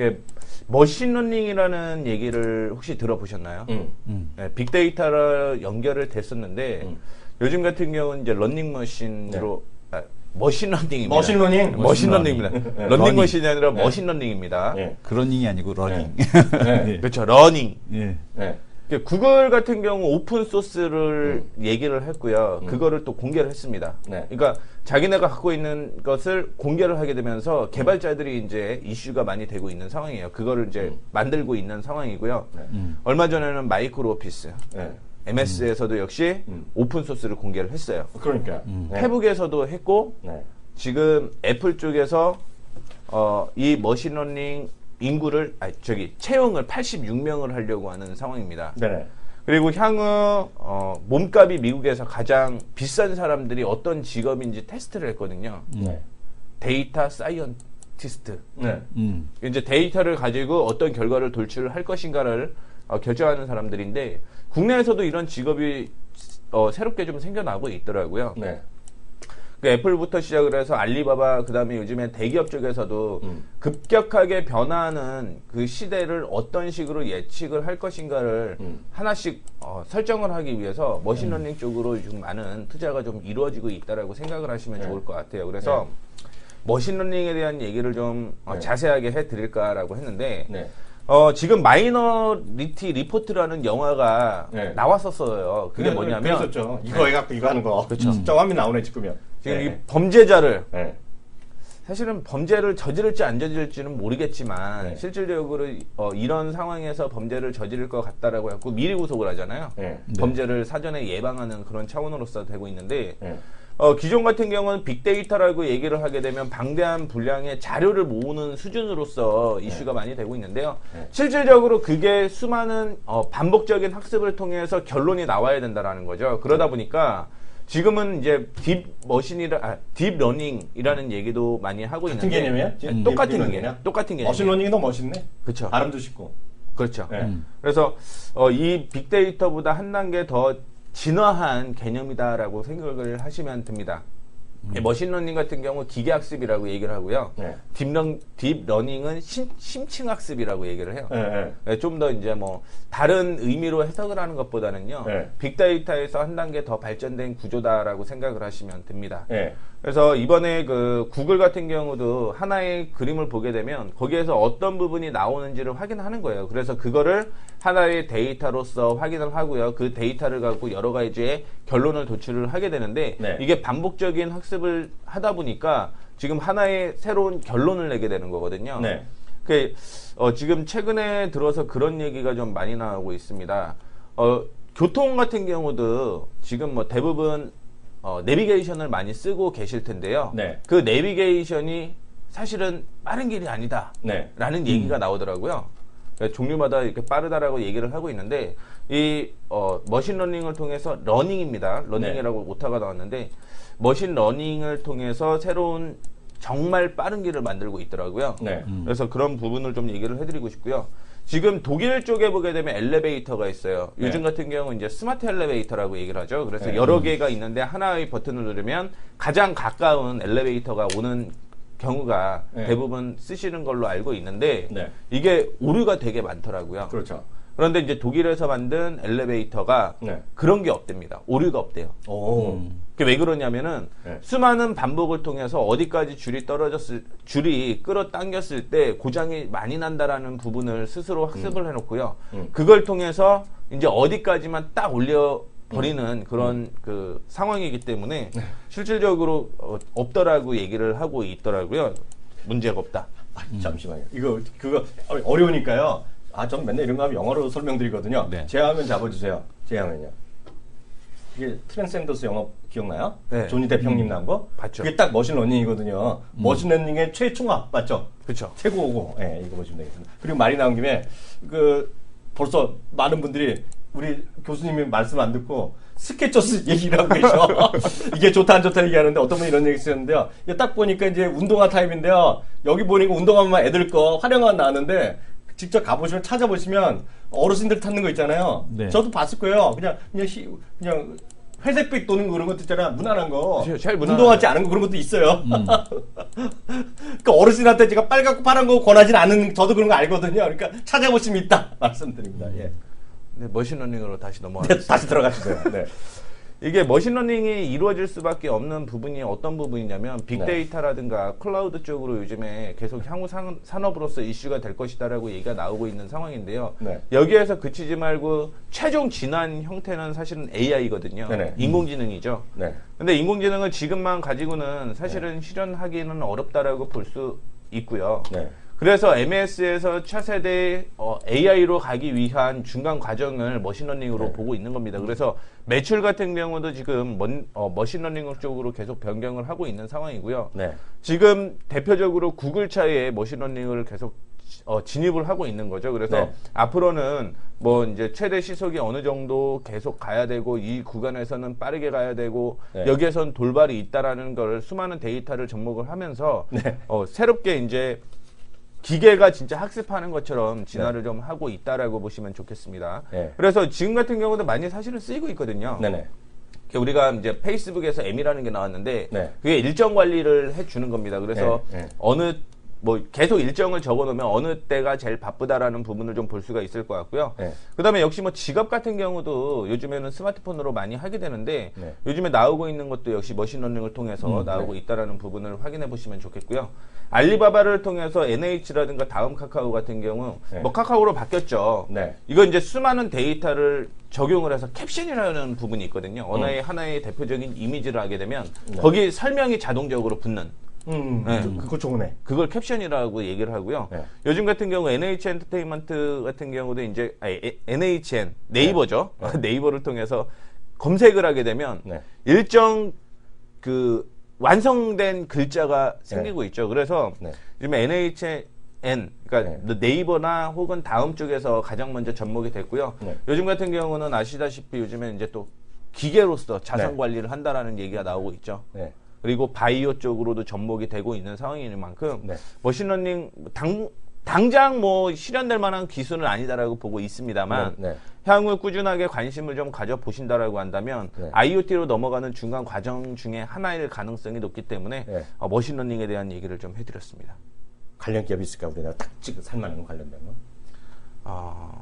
머신러닝이라는 얘기를 혹시 들어보셨나요? 음. 음. 네, 빅데이터를 연결을 됐었는데 음. 요즘 같은 경우는 이제 러닝머신으로 네. 아, 머신러닝입니다. 머신러닝? 머신러닝입니다. 네. 러닝머신이 아니라 네. 머신러닝입니다. 네. 그러닝이 아니고 러닝. 네. 네. 그렇죠. 러닝. 네. 네. 구글 같은 경우 오픈 소스를 음. 얘기를 했고요. 음. 그거를 또 공개를 했습니다. 네. 그러니까 자기네가 갖고 있는 것을 공개를 하게 되면서 개발자들이 이제 이슈가 많이 되고 있는 상황이에요. 그거를 이제 음. 만들고 있는 상황이고요. 네. 음. 얼마 전에는 마이크로 오피스, 네. 엠에스에서도 역시 음. 오픈 소스를 공개를 했어요. 그러니까 음. 페북에서도 했고 네. 지금 애플 쪽에서 어, 이 머신러닝 인구를 아니 저기 채용을 팔십육 명을 하려고 하는 상황입니다. 네. 그리고 향후 어, 몸값이 미국에서 가장 비싼 사람들이 어떤 직업인지 테스트를 했거든요. 네. 데이터 사이언티스트. 네. 음. 이제 데이터를 가지고 어떤 결과를 돌출을 할 것인가를 어, 결정하는 사람들인데 국내에서도 이런 직업이 어, 새롭게 좀 생겨나고 있더라고요. 네. 그 애플부터 시작을 해서 알리바바 그다음에 요즘에 대기업 쪽에서도 음. 급격하게 변화하는 그 시대를 어떤 식으로 예측을 할 것인가를 음. 하나씩 어, 설정을 하기 위해서 머신러닝 음. 쪽으로 좀 많은 투자가 좀 이루어지고 있다라고 생각을 하시면 네. 좋을 것 같아요. 그래서 네. 머신러닝에 대한 얘기를 좀 어, 네. 자세하게 해드릴까라고 했는데 네. 어, 지금 마이너리티 리포트라는 영화가 네. 나왔었어요. 그게 네, 뭐냐면 그랬었죠. 이거 해갖고 이거 하는 거. 그렇죠. 진짜 화면 나오네 지금요. 지금 네. 이 범죄자를 네. 사실은 범죄를 저지를지 안 저지를지는 모르겠지만 네. 실질적으로 어, 이런 상황에서 범죄를 저지를 것 같다라고 해서 미리 구속을 하잖아요. 네. 범죄를 사전에 예방하는 그런 차원으로서 되고 있는데 네. 어, 기존 같은 경우는 빅데이터라고 얘기를 하게 되면 방대한 분량의 자료를 모으는 수준으로서 이슈가 네. 많이 되고 있는데요. 네. 실질적으로 그게 수많은 어, 반복적인 학습을 통해서 결론이 나와야 된다라는 거죠. 그러다 보니까 지금은 이제 딥 머신이라 아, 딥 러닝이라는 얘기도 많이 하고 같은 있는데 개념이에요? 네, 똑같은 개념. 똑같은 개념. 머신 러닝이 더 멋있네. 그렇죠. 발음도 쉽고. 그렇죠. 네. 음. 그래서 어, 이 빅데이터보다 한 단계 더 진화한 개념이다라고 생각을 하시면 됩니다. 음. 머신러닝 같은 경우 기계학습이라고 얘기를 하고요. 네. 딥런, 딥러닝은 심, 심층학습이라고 얘기를 해요. 네, 네. 좀 더 이제 뭐 다른 의미로 해석을 하는 것보다는요. 네. 빅데이터에서 한 단계 더 발전된 구조다라고 생각을 하시면 됩니다. 네. 그래서 이번에 그 구글 같은 경우도 하나의 그림을 보게 되면 거기에서 어떤 부분이 나오는지를 확인하는 거예요. 그래서 그거를 하나의 데이터로서 확인을 하고요. 그 데이터를 갖고 여러 가지의 결론을 도출을 하게 되는데 네. 이게 반복적인 학습을 하다 보니까 지금 하나의 새로운 결론을 내게 되는 거거든요. 네. 그, 어, 지금 최근에 들어서 그런 얘기가 좀 많이 나오고 있습니다. 어, 교통 같은 경우도 지금 뭐 대부분 어, 내비게이션을 많이 쓰고 계실 텐데요. 네. 그 내비게이션이 사실은 빠른 길이 아니다. 네. 라는 얘기가 음. 나오더라고요. 그러니까 종류마다 이렇게 빠르다라고 얘기를 하고 있는데, 이, 어, 머신러닝을 통해서 러닝입니다. 러닝이라고 네. 오타가 나왔는데, 머신러닝을 통해서 새로운 정말 빠른 길을 만들고 있더라고요. 네. 음. 그래서 그런 부분을 좀 얘기를 해드리고 싶고요. 지금 독일 쪽에 보게 되면 엘리베이터가 있어요. 네. 요즘 같은 경우는 이제 스마트 엘리베이터라고 얘기를 하죠. 그래서 네. 여러 개가 있는데 하나의 버튼을 누르면 가장 가까운 엘리베이터가 오는 경우가 네. 대부분 쓰시는 걸로 알고 있는데 네. 이게 오류가 되게 많더라고요. 그렇죠. 그런데 이제 독일에서 만든 엘리베이터가 네. 그런 게 없답니다. 오류가 없대요. 오. 음. 그게 왜 그러냐면은 네. 수많은 반복을 통해서 어디까지 줄이 떨어졌을 줄이 끌어당겼을 때 고장이 많이 난다라는 부분을 스스로 학습을 음. 해놓고요. 음. 그걸 통해서 이제 어디까지만 딱 올려 버리는 그런 그 상황이기 때문에 실질적으로 어, 없더라고 얘기를 하고 있더라고요. 문제가 없다. 아, 잠시만요. 이거 그거 어려우니까요. 아, 전 맨날 이런 거 하면 영어로 설명드리거든요. 네. 제 화면 잡아주세요. 제 화면요. 이게 트랜센더스 영화 기억나요? 네. 조니 뎁 형님 나온 거? 봤죠. 그게 딱 머신러닝이거든요. 음. 머신러닝의 최총합 맞죠? 그렇죠. 최고고. 예, 네, 이거 보시면 되겠습니다. 그리고 말이 나온 김에 그 벌써 많은 분들이 우리 교수님이 말씀 안 듣고 스케쳐스 얘기를 하고 계셔. 이게 좋다 안 좋다 얘기하는데 어떤 분이 이런 얘기 쓰셨는데요. 이게 딱 보니까 이제 운동화 타입인데요. 여기 보니까 운동화만 애들 거 활용한 나왔는데 직접 가보시면 찾아보시면 어르신들 찾는 거 있잖아요. 네. 저도 봤을 거예요. 그냥 그냥 히, 그냥 회색빛 도는 그런 것도 있잖아. 무난한 거. 잘 운동하지 않은 거 그런 것도 있어요. 음. 그러니까 어르신한테 제가 빨갛고 파란 거 권하진 않은 저도 그런 거 알거든요. 그러니까 찾아보시면 있다 말씀드립니다. 예. 네, 머신러닝으로 다시 넘어가겠습니다. 네, 다시 들어가시죠. 네. 이게 머신러닝이 이루어질 수밖에 없는 부분이 어떤 부분이냐면 빅데이터라든가 클라우드 쪽으로 요즘에 계속 향후 산, 산업으로서 이슈가 될 것이다라고 얘기가 나오고 있는 상황인데요. 네. 여기에서 그치지 말고 최종 진화한 형태는 사실은 에이아이거든요. 네네. 인공지능이죠. 네. 근데 인공지능을 지금만 가지고는 사실은 네. 실현하기는 어렵다라고 볼 수 있고요. 네. 그래서 엠에스에서 차세대 어, 에이아이로 가기 위한 중간 과정을 머신러닝으로 네. 보고 있는 겁니다. 그래서 매출 같은 경우도 지금 먼, 어, 머신러닝 쪽으로 계속 변경을 하고 있는 상황이고요. 네. 지금 대표적으로 구글 차에 머신러닝을 계속 어, 진입을 하고 있는 거죠. 그래서 네. 앞으로는 뭐 이제 최대 시속이 어느 정도 계속 가야 되고 이 구간에서는 빠르게 가야 되고 네. 여기에선 돌발이 있다라는 걸 수많은 데이터를 접목을 하면서 네. 어, 새롭게 이제 기계가 진짜 학습하는 것처럼 진화를 네. 좀 하고 있다라고 보시면 좋겠습니다. 네. 그래서 지금 같은 경우도 많이 사실은 쓰이고 있거든요. 네네. 우리가 이제 페이스북에서 M이라는 게 나왔는데 네. 그게 일정 관리를 해주는 겁니다. 그래서 네. 네. 어느 뭐 계속 일정을 적어놓으면 어느 때가 제일 바쁘다라는 부분을 좀 볼 수가 있을 것 같고요. 네. 그다음에 역시 뭐 지갑 같은 경우도 요즘에는 스마트폰으로 많이 하게 되는데 네. 요즘에 나오고 있는 것도 역시 머신러닝을 통해서 음, 나오고 네. 있다라는 부분을 확인해 보시면 좋겠고요. 알리바바를 통해서 엔에이치라든가 다음 카카오 같은 경우 네. 뭐 카카오로 바뀌었죠. 네. 이거 이제 수많은 데이터를 적용을 해서 캡션이라는 부분이 있거든요. 어느 음. 하나의 대표적인 이미지를 하게 되면 네. 거기 설명이 자동적으로 붙는 음, 네. 그, 그거 좋네. 그걸 캡션이라고 얘기를 하고요. 네. 요즘 같은 경우 엔에이치 엔터테인먼트 같은 경우도 이제 아니, 엔에이치엔 네이버죠. 네. 네이버를 통해서 검색을 하게 되면 네. 일정 그 완성된 글자가 생기고 네. 있죠. 그래서 네. 요즘 엔에이치엔 그러니까 네. 네이버나 혹은 다음 쪽에서 가장 먼저 접목이 됐고요. 네. 요즘 같은 경우는 아시다시피 요즘에 이제 또 기계로서 자산 네. 관리를 한다라는 얘기가 나오고 있죠. 네. 그리고 바이오 쪽으로도 접목이 되고 있는 상황인 만큼 네. 머신러닝 당, 당장 뭐 실현될 만한 기술은 아니다라고 보고 있습니다만 네. 네. 향후 꾸준하게 관심을 좀 가져보신다라고 한다면 네. 아이오티로 넘어가는 중간 과정 중에 하나일 가능성이 높기 때문에 네. 어, 머신러닝에 대한 얘기를 좀 해드렸습니다. 관련 기업이 있을까? 우리나라 딱 지금 살만한 관련된 거? 아,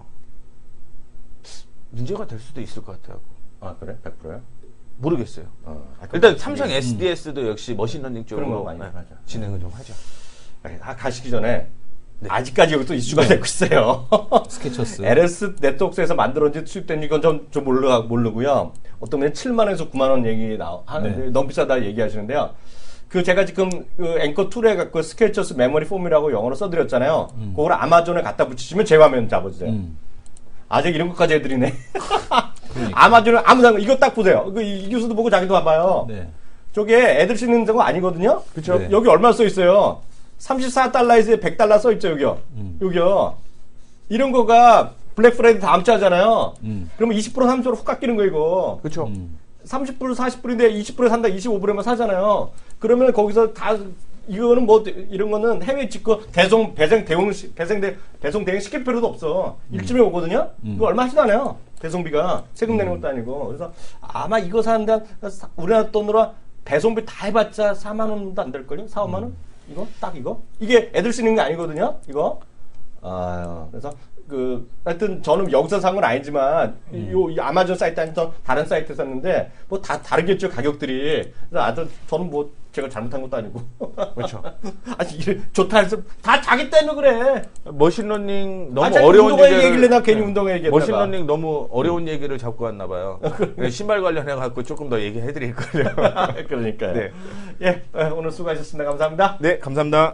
문제가 될 수도 있을 것 같아요. 아 그래? 백 퍼센트요? 모르겠어요. 어, 일단 삼성 에스디에스도 음. 역시 머신러닝 쪽으로 많이 네, 진행을 좀 하죠. 아, 가시기 전에 네. 아직까지 여기 또 이슈가 네. 되고 있어요. 스케쳐스. 엘에스 네트워크에서 만들어진 수입된 이건 좀, 좀 모르, 모르고요. 어떤 분은 칠만 원에서 구만 원 얘기 나, 하는데 네. 너무 비싸다 얘기하시는데요. 그 제가 지금 그 앵커 툴에 갖고 스케쳐스 메모리 폼이라고 영어로 써드렸잖아요. 음. 그걸 아마존에 갖다 붙이시면 제 화면 잡아주세요. 음. 아직 이런 것까지 해드리네. 그러니까. 아마존은 아무나 이거 딱 보세요. 그 이 교수도 보고 자기도 봐봐요. 네. 저게 애들 쓰는 거 아니거든요. 그렇죠. 네. 여기 얼마 써 있어요? 삼십사 달러에서 백 달러 써 있죠, 여기요. 음. 여기요. 이런 거가 블랙 프라이데이 다음 주 하잖아요. 음. 그러면 이십 퍼센트 삼십 퍼센트 훅 깎이는 거 이거. 그렇죠. 음. 삼십 불 사십 불인데 이십 불에 산다 이십오 불에만 사잖아요. 그러면 거기서 다 이거는 뭐 이런 거는 해외 직구 배송 배송 대응 배송 대 배송 대행 시킬 필요도 없어. 음. 일쯤에 오거든요. 음. 그거 얼마 하지도 않아요. 배송비가 세금 내는 것도 아니고. 그래서 아마 이거 사는데 우리나라 돈으로 배송비 다 해봤자 사만 원도 안 될걸요? 사, 오만 원? 음. 이거? 딱 이거? 이게 애들 쓰는 게 아니거든요? 이거? 아, 그래서 그 하여튼 저는 여기서 산 건 아니지만 음. 요, 이 아마존 사이트 아니면 다른 사이트 샀는데 뭐 다 다르겠죠 가격들이. 그래서 하여튼 저는 뭐 제가 잘못한 것도 아니고. 그렇죠. 아니, 이래, 좋다 해서 다 자기 때문에 그래. 머신러닝 너무 아, 어려운 얘기를 얘기를 나 괜히 네. 운동회 얘기했다가. 머신러닝 너무 어려운 음. 얘기를 잡고 왔나 봐요. 신발 관련해 갖고 조금 더 얘기해 드릴 거예요. 그러니까요. 네. 예, 오늘 수고하셨습니다. 감사합니다. 네, 감사합니다.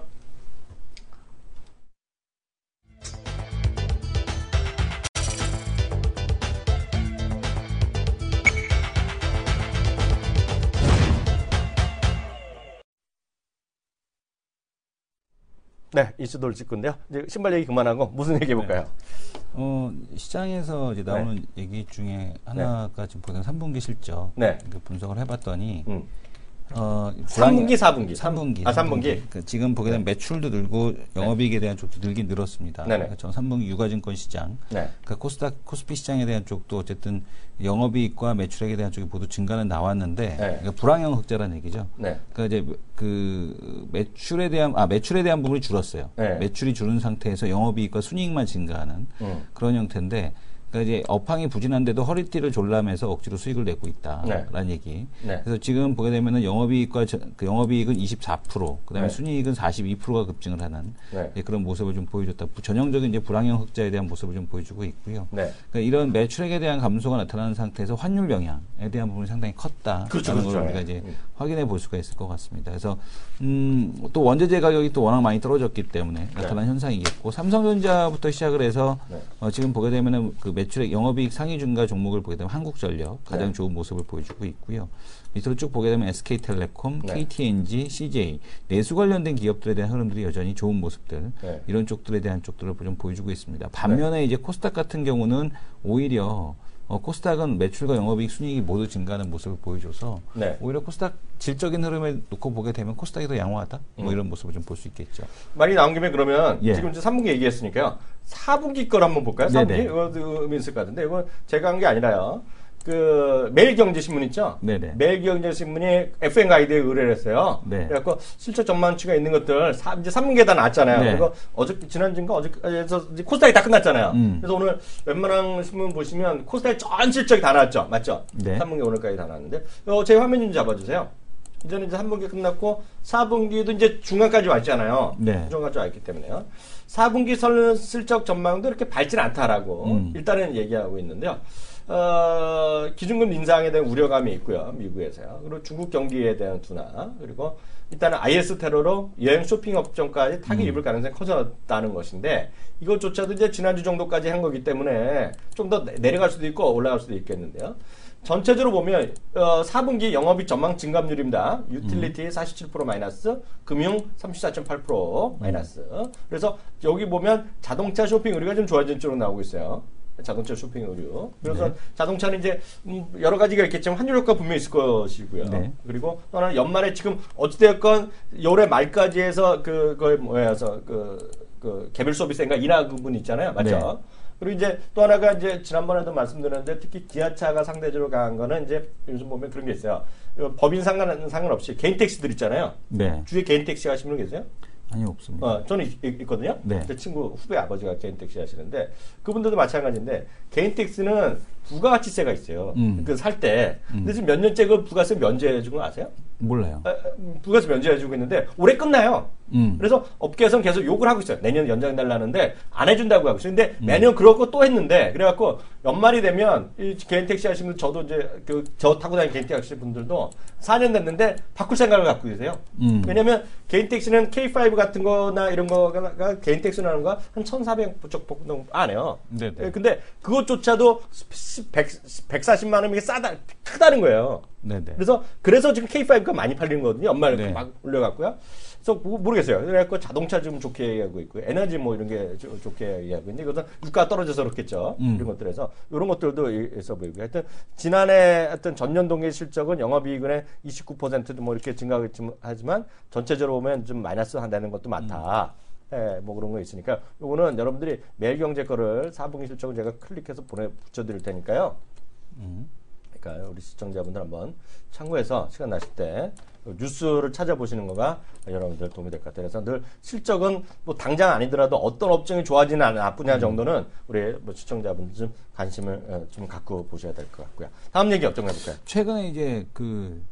네, 이슈 돌질 건데요. 이제 신발 얘기 그만하고 무슨 얘기 해볼까요? 네. 어, 시장에서 이제 나오는 네. 얘기 중에 하나가 네. 지금 보면 삼 분기 실적 네. 분석을 해봤더니 음. 어, 삼 분기, 사 분기, 삼 분기, 아, 삼 분기. 그러니까 지금 보게 되면 네. 매출도 늘고 영업이익에 대한 쪽도 늘긴 늘었습니다. 그러니까 전 삼 분기 유가증권 시장, 네. 그러니까 코스닥, 코스피 시장에 대한 쪽도 어쨌든 영업이익과 매출액에 대한 쪽이 모두 증가는 나왔는데, 네. 그러니까 불황형 흑자라는 얘기죠. 네. 그러니까 이제 그 매출에 대한 아 매출에 대한 부분이 줄었어요. 네. 매출이 줄은 상태에서 영업이익과 순이익만 증가하는 음. 그런 형태인데. 그러니까 이제 업황이 부진한데도 허리띠를 졸라매서 억지로 수익을 내고 있다라는 네. 얘기. 네. 그래서 지금 보게 되면은 영업이익과 저, 그 영업이익은 이십사 퍼센트, 그다음에 네. 순이익은 사십이 퍼센트가 급증을 하는 네. 예, 그런 모습을 좀 보여줬다. 전형적인 이제 불황형 흑자에 대한 모습을 좀 보여주고 있고요. 네. 그러니까 이런 매출액에 대한 감소가 나타나는 상태에서 환율 영향에 대한 부분이 상당히 컸다라는 그렇죠, 그렇죠. 걸 우리가 이제 음. 확인해 볼 수가 있을 것 같습니다. 그래서 음, 또 원재재 가격이 또 워낙 많이 떨어졌기 때문에 나타난 네. 현상이겠고, 삼성전자부터 시작을 해서 네. 어, 지금 보게 되면은 그 매출액 영업이익 상위 증가 종목을 보게 되면 한국전력 가장 네. 좋은 모습을 보여주고 있고요. 밑으로 쭉 보게 되면 에스케이텔레콤, 네. 케이티엔지, 씨제이 내수 관련된 기업들에 대한 흐름들이 여전히 좋은 모습들 네. 이런 쪽들에 대한 쪽들을 좀 보여주고 있습니다. 반면에 네. 이제 코스닥 같은 경우는 오히려 어, 코스닥은 매출과 영업이익, 순이익이 모두 증가하는 모습을 보여줘서 네. 오히려 코스닥 질적인 흐름에 놓고 보게 되면 코스닥이 더 양호하다? 뭐 음. 이런 모습을 좀 볼 수 있겠죠. 말이 나온 김에 그러면 예. 지금 이제 삼 분기 얘기했으니까요. 사 분기 걸 한번 볼까요? 삼 분기? 이거 의미 있을 것 같은데 이건 제가 한 게 아니라요. 그 매일경제신문 있죠? 네네. 매일경제신문이 에프엠 가이드에 의뢰를 했어요. 네. 그래갖고 실적 전망치가 있는 것들 사, 이제 삼 분기에 다 나왔잖아요. 네. 그리고 어저께 지난주인가 어저께서 코스닥이 다 끝났잖아요. 음. 그래서 오늘 웬만한 신문 보시면 코스닥 전 실적이 다 나왔죠. 맞죠? 네. 삼 분기 오늘까지 다 나왔는데 어, 제 화면 좀 잡아주세요. 이제는 이제 삼 분기 끝났고 사 분기도 이제 중간까지 왔잖아요. 네. 중간까지 왔기 때문에요. 사 분기 실적 전망도 이렇게 밝지는 않다라고 음. 일단은 얘기하고 있는데요. 어, 기준금 인상에 대한 우려감이 있고요. 미국에서요. 그리고 중국 경기에 대한 둔화. 그리고 일단은 아이에스 테러로 여행 쇼핑 업종까지 타격이 음. 입을 가능성이 커졌다는 것인데 이것조차도 이제 지난주 정도까지 한 거기 때문에 좀 더 내려갈 수도 있고 올라갈 수도 있겠는데요. 전체적으로 보면 어, 사 분기 영업이익 전망 증감률입니다. 유틸리티 음. 사십칠 퍼센트 마이너스, 금융 삼십사 점 팔 퍼센트 마이너스. 음. 그래서 여기 보면 자동차 쇼핑 의류가 좀 좋아진 쪽으로 나오고 있어요. 자동차 쇼핑 의류. 그래서 네. 자동차는 이제 음 여러 가지가 있겠지만 환율 효과 분명히 있을 것이고요. 네. 그리고 또 하나는 연말에 지금 어찌되었건 올해 말까지 해서 그, 그 뭐야서 그, 그 개별 소비세인가 인하 부분 있잖아요. 맞죠? 네. 그리고 이제 또 하나가 이제 지난번에도 말씀드렸는데 특히 기아차가 상대적으로 강한 거는 이제 요즘 보면 그런 게 있어요. 법인 상관, 상관없이 개인 택시들 있잖아요. 네. 주위에 개인 택시 하시는 분 계세요? 아니 없습니다. 어, 저는 있, 있거든요. 네. 제 친구 후배 아버지가 개인 택시 하시는데 그분들도 마찬가지인데 개인 택시는 부가가치세가 있어요. 음. 그 살 때. 음. 근데 지금 몇 년째 그 부가세 면제해 준 거 아세요? 몰라요. 아, 부가세 면제해 주고 있는데 올해 끝나요. 음. 그래서 업계에서는 계속 욕을 하고 있어요. 내년 연장해 달라는데 안 해준다고 하고 있어요. 근데 음. 매년 그렇고 또 했는데 그래갖고 연말이 되면 이 개인 택시 하시는 분 저도 이제 그 저 타고 다니는 개인 택시 분들도 사 년 됐는데 바꿀 생각을 갖고 계세요. 음. 왜냐면 개인 택시는 케이 파이브 같은 거나 이런 거가 개인 택시나 하는 거 한 천사백 정도 안 해요. 네네. 근데 그것조차도 백, 백사십만 원이면 싸다, 크다는 거예요. 네네. 그래서, 그래서 지금 케이 파이브가 많이 팔리는 거거든요. 연말에 네. 막 올려갖고요. 그래서 모르겠어요. 그래갖고 자동차 지금 좋게 얘기하고 있고, 에너지 뭐 이런 게 좋게 얘기하고 있는데, 이것은 유가가 떨어져서 그렇겠죠. 음. 이런 것들에서. 이런 것들도 있어 보이고. 하여튼, 지난해 하여튼 전년 동기 실적은 영업이익은 이십구 퍼센트도 뭐 이렇게 증가하지만, 전체적으로 보면 좀 마이너스 한다는 것도 많다. 음. 예, 뭐 그런 거 있으니까 요거는 여러분들이 매일경제 거를 사 분기 실적을 제가 클릭해서 보내 붙여드릴 테니까요. 음. 그러니까 우리 시청자분들 한번 참고해서 시간 나실 때 뉴스를 찾아보시는 거가 여러분들 도움이 될 것 같아요. 그래서 늘 실적은 뭐 당장 아니더라도 어떤 업종이 좋아지냐 나쁘냐 정도는 우리 뭐 시청자분들 좀 관심을 좀 갖고 보셔야 될 것 같고요. 다음 얘기 어떤 거 해볼까요? 최근에 이제 그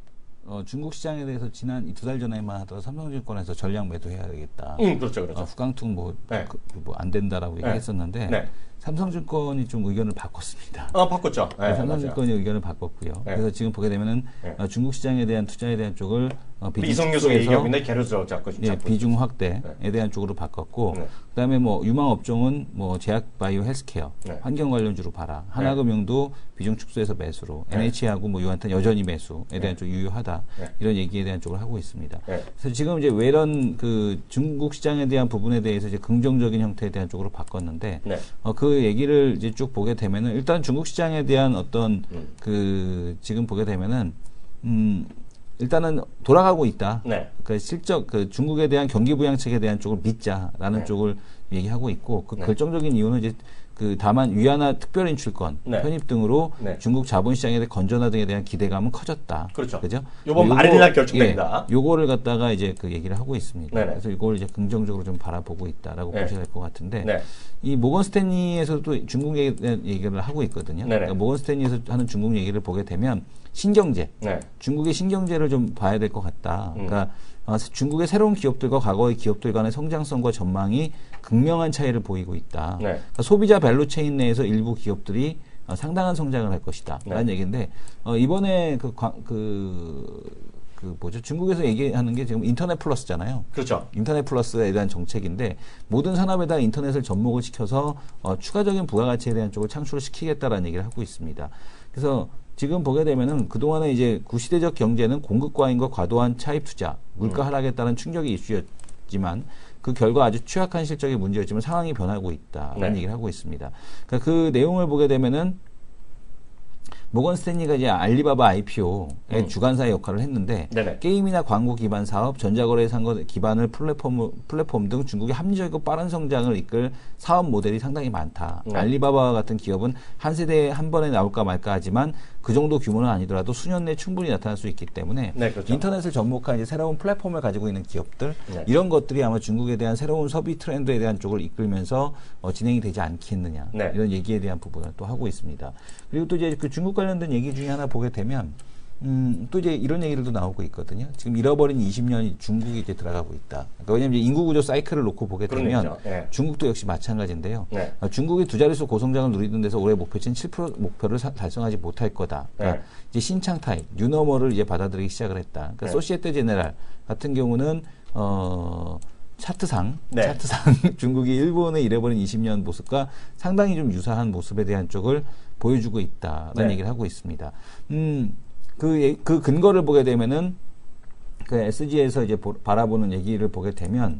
어, 중국 시장에 대해서 지난 두 달 전에만 하더라도 삼성증권에서 전량 매도해야 되겠다. 음, 그렇죠, 그렇죠. 어, 후광퉁 뭐, 네. 그, 뭐 안 된다라고 네. 얘기했었는데 네. 삼성증권이 좀 의견을 바꿨습니다. 아, 바꿨죠. 네, 삼성증권이 맞아요. 의견을 바꿨고요. 네. 그래서 지금 보게 되면은 네. 어, 중국 시장에 대한 투자에 대한 쪽을 어, 이성유소 얘기하고 있는데 걔를 잡고 예, 비중 확대에 네. 대한 쪽으로 바꿨고 네. 그다음에 뭐 유망 업종은 뭐 제약 바이오 헬스케어, 네. 환경 관련주로 봐라. 하나금융도 비중 축소해서 매수로, 네. 엔에이치하고 뭐 유한탄 여전히 매수에 대한 네. 쪽 유효하다. 네. 이런 얘기에 대한 쪽을 하고 있습니다. 네. 그래서 지금 이제 외런 그 중국 시장에 대한 부분에 대해서 이제 긍정적인 형태에 대한 쪽으로 바꿨는데 네. 어, 그 얘기를 이제 쭉 보게 되면은 일단 중국 시장에 대한 어떤 음. 그 지금 보게 되면은 음. 일단은 돌아가고 있다. 네. 그 실적 그 중국에 대한 경기 부양책에 대한 쪽을 믿자라는 네. 쪽을 얘기하고 있고 그 네. 결정적인 이유는 이제 그 다만 위안화 특별인출권 네. 편입 등으로 네. 중국 자본시장에 대한 건전화 등에 대한 기대감은 커졌다. 그렇죠. 그죠? 이번 말일날 결정된다. 예, 요거를 갖다가 이제 그 얘기를 하고 있습니다. 네네. 그래서 이걸 이제 긍정적으로 좀 바라보고 있다라고 네. 보셔야 될 것 같은데 네. 이 모건 스탠리에서도 중국에 대한 얘기를 하고 있거든요. 그러니까 모건 스탠리에서 하는 중국 얘기를 보게 되면 신경제, 네. 중국의 신경제를 좀 봐야 될 것 같다. 음. 그러니까 어, 중국의 새로운 기업들과 과거의 기업들 간의 성장성과 전망이 극명한 차이를 보이고 있다. 네. 그러니까 소비자 밸류체인 내에서 일부 기업들이 어, 상당한 성장을 할 것이다. 네. 라는 얘기인데 어, 이번에 그, 그, 그 뭐죠? 중국에서 얘기하는 게 지금 인터넷 플러스잖아요. 그렇죠. 인터넷 플러스에 대한 정책인데 모든 산업에다 인터넷을 접목을 시켜서 어, 추가적인 부가가치에 대한 쪽을 창출을 시키겠다라는 얘기를 하고 있습니다. 그래서 지금 보게 되면은 그동안에 이제 구시대적 경제는 공급 과잉과 과도한 차입 투자, 물가 하락에 따른 충격이 이슈였지만 그 결과 아주 취약한 실적이 문제였지만 상황이 변하고 있다라는 네. 얘기를 하고 있습니다. 그러니까 그 내용을 보게 되면은 모건 스탠리가 이제 알리바바 아이피오의 음. 주관사의 역할을 했는데 네네. 게임이나 광고 기반 사업, 전자거래 상거 기반을 플랫폼 플랫폼 등 중국의 합리적이고 빠른 성장을 이끌 사업 모델이 상당히 많다. 네. 알리바바와 같은 기업은 한 세대에 한 번에 나올까 말까 하지만 그 정도 규모는 아니더라도 수년 내에 충분히 나타날 수 있기 때문에 네, 그렇죠. 인터넷을 접목한 이제 새로운 플랫폼을 가지고 있는 기업들 네. 이런 것들이 아마 중국에 대한 새로운 소비 트렌드에 대한 쪽을 이끌면서 어, 진행이 되지 않겠느냐 네. 이런 얘기에 대한 부분을 또 하고 있습니다. 그리고 또 이제 그 중국 관련된 얘기 중에 하나 보게 되면 음, 또 이제 이런 얘기들도 나오고 있거든요. 지금 잃어버린 이십 년이 중국이 이제 들어가고 있다. 그러니까 왜냐하면 인구 구조 사이클을 놓고 보게 되면 네. 중국도 역시 마찬가지인데요. 네. 어, 중국이 두 자릿수 고성장을 누리던 데서 올해 목표치는 칠 퍼센트 목표를 사, 달성하지 못할 거다. 그러니까 네. 이제 신창 타입, 뉴너멀을 이제 받아들이기 시작을 했다. 그러니까 네. 소시에테 제네랄 같은 경우는 어, 차트상, 네. 차트상 중국이 일본의 잃어버린 이십 년 모습과 상당히 좀 유사한 모습에 대한 쪽을 보여주고 있다라는 네. 얘기를 하고 있습니다. 음. 그, 그 근거를 보게 되면은, 그 에스지에서 이제 보, 바라보는 얘기를 보게 되면,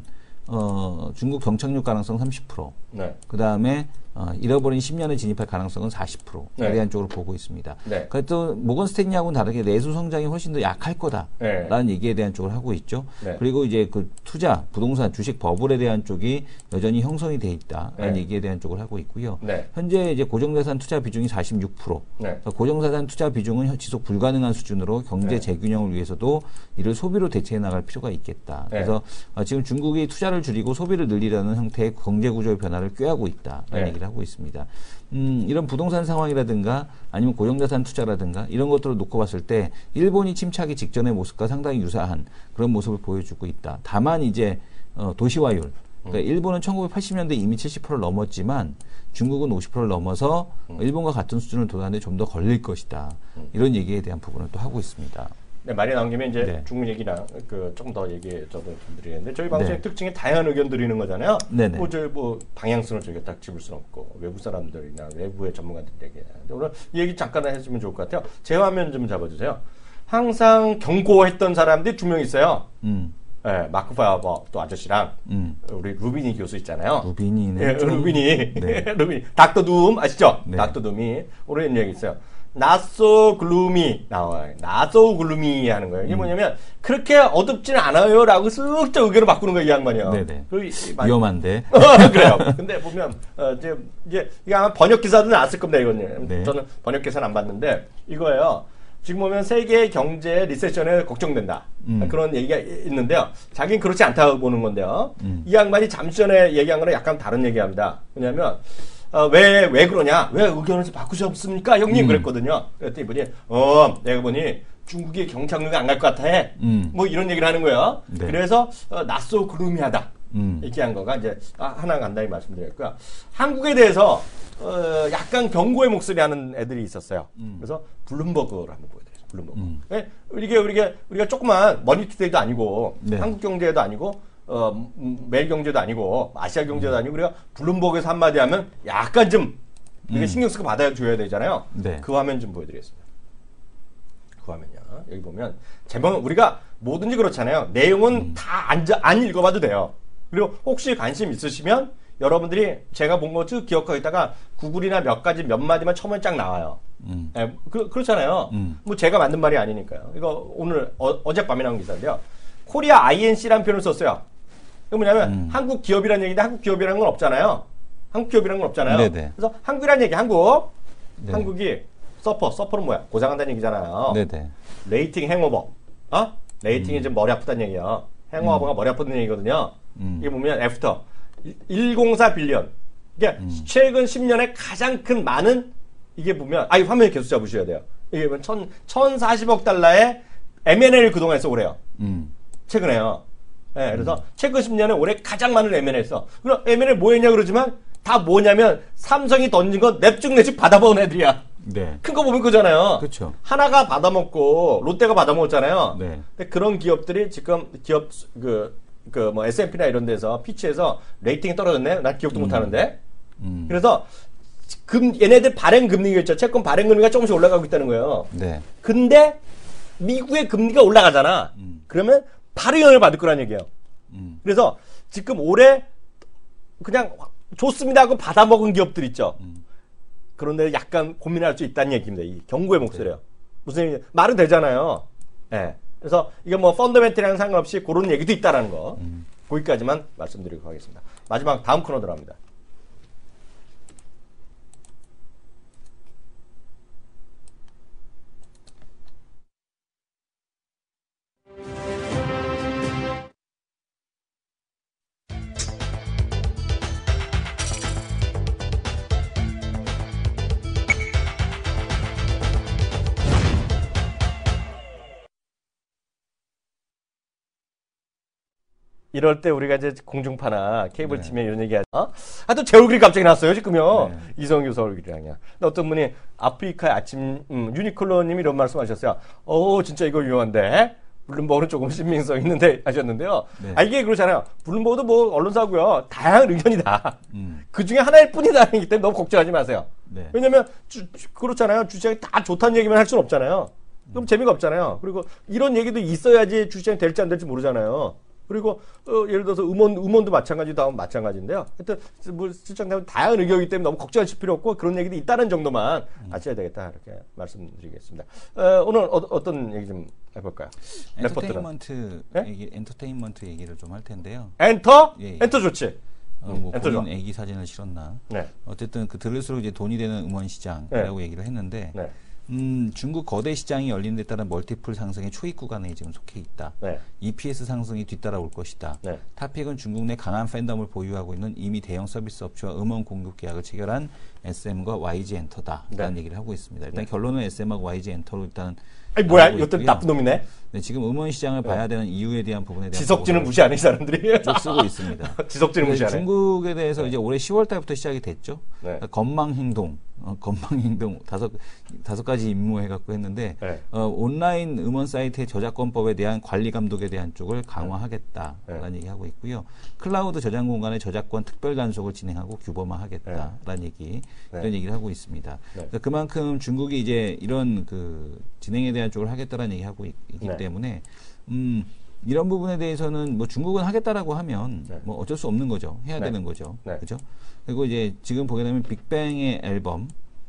어, 중국 경착륙 가능성 삼십 퍼센트. 네. 그 다음에, 어, 잃어버린 십 년에 진입할 가능성은 사십 퍼센트에 네. 대한 쪽으로 보고 있습니다. 네. 그래도 모건 스탠리하고는 다르게 내수 성장이 훨씬 더 약할 거다라는 네. 얘기에 대한 쪽을 하고 있죠. 네. 그리고 이제 그 투자, 부동산, 주식 버블에 대한 쪽이 여전히 형성이 돼 있다라는 네. 얘기에 대한 쪽을 하고 있고요. 네. 현재 이제 고정자산 투자 비중이 사십육 퍼센트. 네. 고정자산 투자 비중은 지속 불가능한 수준으로 경제 네. 재균형을 위해서도 이를 소비로 대체해 나갈 필요가 있겠다. 네. 그래서 어, 지금 중국이 투자를 줄이고 소비를 늘리려는 형태의 경제 구조의 변화를 꾀하고 있다라는 네. 얘기를 하고 있습니다. 음, 이런 부동산 상황이라든가 아니면 고정자산 투자라든가 이런 것들을 놓고 봤을 때 일본이 침착이 직전의 모습과 상당히 유사한 그런 모습을 보여주고 있다. 다만 이제 어, 도시화율 그러니까 음. 일본은 천구백팔십 년대 이미 칠십 퍼센트를 넘었지만 중국은 오십 퍼센트를 넘어서 음. 일본과 같은 수준을 도달하는데 좀 더 걸릴 것이다. 음. 이런 얘기에 대한 부분을 또 하고 있습니다. 네, 말이 나온 김에 이제 네. 중국 얘기나 그 조금 더 얘기 저도 좀 드리겠는데 저희 방송의 네. 특징이 다양한 의견 드리는 거잖아요. 네네. 뭐 저 뭐 방향성을 저희가 딱 집을 수는 없고 외부 사람들이나 외부의 전문가들 얘기하는데 오늘 이 얘기 잠깐 해주면 좋을 것 같아요. 제 화면 좀 잡아주세요. 항상 경고했던 사람들이 두 명 있어요. 음. 네, 마크 파버 또 아저씨랑 음. 우리 루비니 교수 있잖아요. 루비니는 네, 루비니, 네. 루비니, 닥터 둠 아시죠? 네. 닥터 둠이 오늘 얘기 있어요. Not so gloomy 나와요. Not so gloomy 하는 거예요. 이게 음. 뭐냐면 그렇게 어둡지는 않아요라고 쓱 의견을 바꾸는 거예요, 이 양반이요. 네네. 위험한데. 그래요. 근데 보면 어, 이제 이제 이게 아마 번역 기사도 나왔을 겁니다, 이거는. 네. 저는 번역 기사는 안 봤는데 이거예요. 지금 보면 세계 경제 리세션에 걱정된다. 음. 그런 얘기가 있는데요. 자기는 그렇지 않다고 보는 건데요. 음. 이 양반이 잠시 전에 얘기한 거는 약간 다른 얘기합니다. 왜냐하면 어, 왜, 왜 그러냐? 왜 의견을 바꾸셨습니까? 형님, 음. 그랬거든요. 그랬더니 이분이, 어, 내가 보니, 중국의 경착륙이 안 갈 것 같아. 음. 뭐 이런 얘기를 하는 거예요. 네. 그래서 어, 낯소 그루미하다. 음. 이렇게 한 거가 이제 아, 하나 간단히 말씀드렸고요. 한국에 대해서 어, 약간 경고의 목소리 하는 애들이 있었어요. 음. 그래서 블룸버그를 한번 보여드렸어요. 블룸버그. 음. 네? 이게 우리가 우리가 조그만 머니투데이도 아니고 네. 한국경제도 아니고 어, 매일경제도 아니고 아시아경제도 음. 아니고 우리가 블룸버그에서 한마디 하면 약간 좀 이게 음. 신경 쓰고 받아줘야 되잖아요. 네. 그 화면 좀 보여드리겠습니다. 그 화면이요. 여기 보면 제목은 우리가 뭐든지 그렇잖아요. 내용은 음. 다 안 안 읽어봐도 돼요. 그리고 혹시 관심 있으시면 여러분들이 제가 본 거 쭉 기억하고 있다가 구글이나 몇 가지 몇 마디만 쳐면 쫙 나와요. 음. 네, 그, 그렇잖아요. 음. 뭐 제가 만든 말이 아니니까요. 이거 오늘 어, 어젯밤에 나온 기사인데요. 코리아 아이엔씨라는 표현을 썼어요. 이거 뭐냐면 음. 한국 기업이라는 얘기인데 한국 기업이라는 건 없잖아요. 한국 기업이라는 건 없잖아요. 네네. 그래서 한국이라는 얘기, 한국. 네. 한국이 서퍼, 서퍼는 뭐야? 고장한다는 얘기잖아요. 네네. 레이팅 행오버. 어? 레이팅이 음. 좀 머리 아프다는 얘기예요. 행오버가 음. 머리 아프다는 얘기거든요. 음. 이게 보면 애프터 백사 빌리언. 이게 음. 최근 십 년에 가장 큰 많은 이게 보면 아, 이 화면을 계속 잡으셔야 돼요. 이게 보면 천, 천사십억 달러의 엠 앤 에이를 그동안 해서 오래요. 음. 최근에요. 네, 그래서 음. 최근 십 년에 올해 가장 많은 엠 앤 에이 했어. 그럼 엠 앤 에이 뭐 했냐 그러지만 다 뭐냐면 삼성이 던진 건 냅죽 내죽 받아먹은 애들이야. 네. 큰 거 보면 그잖아요. 그렇죠. 하나가 받아먹고 롯데가 받아먹었잖아요. 네. 근데 그런 기업들이 지금 기업 그 그 뭐 에스 앤 피나 이런 데서 피치에서 레이팅이 떨어졌네. 난 기억도 음. 못 하는데. 음. 그래서 금 얘네들 발행 금리가 있죠. 채권 발행 금리가 조금씩 올라가고 있다는 거예요. 네. 근데 미국의 금리가 올라가잖아. 음. 그러면 바로 영향을 받을 거란 얘기예요. 음. 그래서 지금 올해 그냥 좋습니다 하고 받아먹은 기업들 있죠. 음. 그런데 약간 고민할 수 있다는 얘기입니다. 이 경고의 목소리요. 네. 무슨 얘기, 말은 되잖아요. 예. 네. 그래서 이게 뭐 펀더멘털이랑 상관없이 그런 얘기도 있다라는 거. 음. 거기까지만 말씀드리고 하겠습니다. 마지막 다음 코너 들어갑니다. 이럴 때 우리가 이제 공중파나 케이블 네. 티비에 이런 얘기 하죠. 어? 하여튼 제 얼굴이 갑자기 났어요, 지금요. 네. 이성규 얼굴이랑요. 근데 어떤 분이 아프리카의 아침, 음, 유니클로님이 이런 말씀 하셨어요. 어, 진짜 이거 유용한데? 블룸버그는 조금 신빙성 있는데 하셨는데요. 네. 아, 이게 그렇잖아요. 블룸버그도 뭐 언론사고요. 다양한 의견이다. 음. 그 중에 하나일 뿐이다. 이기 때문에 너무 걱정하지 마세요. 네. 왜냐면, 주, 그렇잖아요. 주식이 다 좋다는 얘기만 할 수는 없잖아요. 그럼 음. 재미가 없잖아요. 그리고 이런 얘기도 있어야지 주식이 될지 안 될지 모르잖아요. 그리고 어, 예를 들어서 음원 음원도 마찬가지 다음 마찬가지인데요. 하여튼 뭐 시청자분 다양한 의견이기 때문에 너무 걱정하실 필요 없고 그런 얘기도 있다는 정도만 음. 아셔야 되겠다 이렇게 말씀드리겠습니다. 어, 오늘 어, 어떤 얘기 좀 해볼까요? 엔터테인먼트 네? 얘기, 엔터테인먼트 얘기를 좀 할 텐데요. 엔터? 예, 예. 엔터 좋지. 어, 뭐 본인 애기 사진을 실었나? 네. 어쨌든 그 들을수록 이제 돈이 되는 음원 시장이라고 네. 얘기를 했는데. 네. 음, 중국 거대 시장이 열린 데 따른 멀티플 상승의 초입 구간에 지금 속해 있다. 네. 이 피 에스 상승이 뒤따라올 것이다. 네. 탑픽은 중국 내 강한 팬덤을 보유하고 있는 이미 대형 서비스 업체와 음원 공급 계약을 체결한 에스 엠과 와이 지 엔터다. 라는 네. 얘기를 하고 있습니다. 일단 네. 결론은 에스 엠하고 와이 지 엔터로 일단 아니 뭐야? 이것들 나쁜 놈이네. 네, 지금 음원 시장을 네. 봐야 되는 이유에 대한 부분에 대한 지석진을 무시하는 사람들이 쭉 쓰고 있습니다. 지석진을 무시하네. 중국에 대해서 네. 이제 올해 시월 달부터 시작이 됐죠. 네. 그러니까 건망 행동, 어, 건망 행동 다섯 다섯 가지 임무해갖고 했는데 네. 어, 온라인 음원 사이트의 저작권법에 대한 관리 감독에 대한 쪽을 강화하겠다라는 네. 얘기하고 있고요. 클라우드 저장 공간의 저작권 특별 단속을 진행하고 규범화하겠다라는 네. 얘기 네. 이런 얘기를 하고 있습니다. 네. 그러니까 그만큼 중국이 이제 이런 그 진행에 대한 쪽을 하겠다라는 얘기하고 있, 있기 네. 때문에 음, 이런 부분에 대해서는 뭐 중국은 하겠다라고 하면 네. 뭐 어쩔 수 없는 거죠. 해야 네. 되는 거죠. 네. 그렇죠? 그리고 이제 지금 보게 되면 빅뱅의 앨범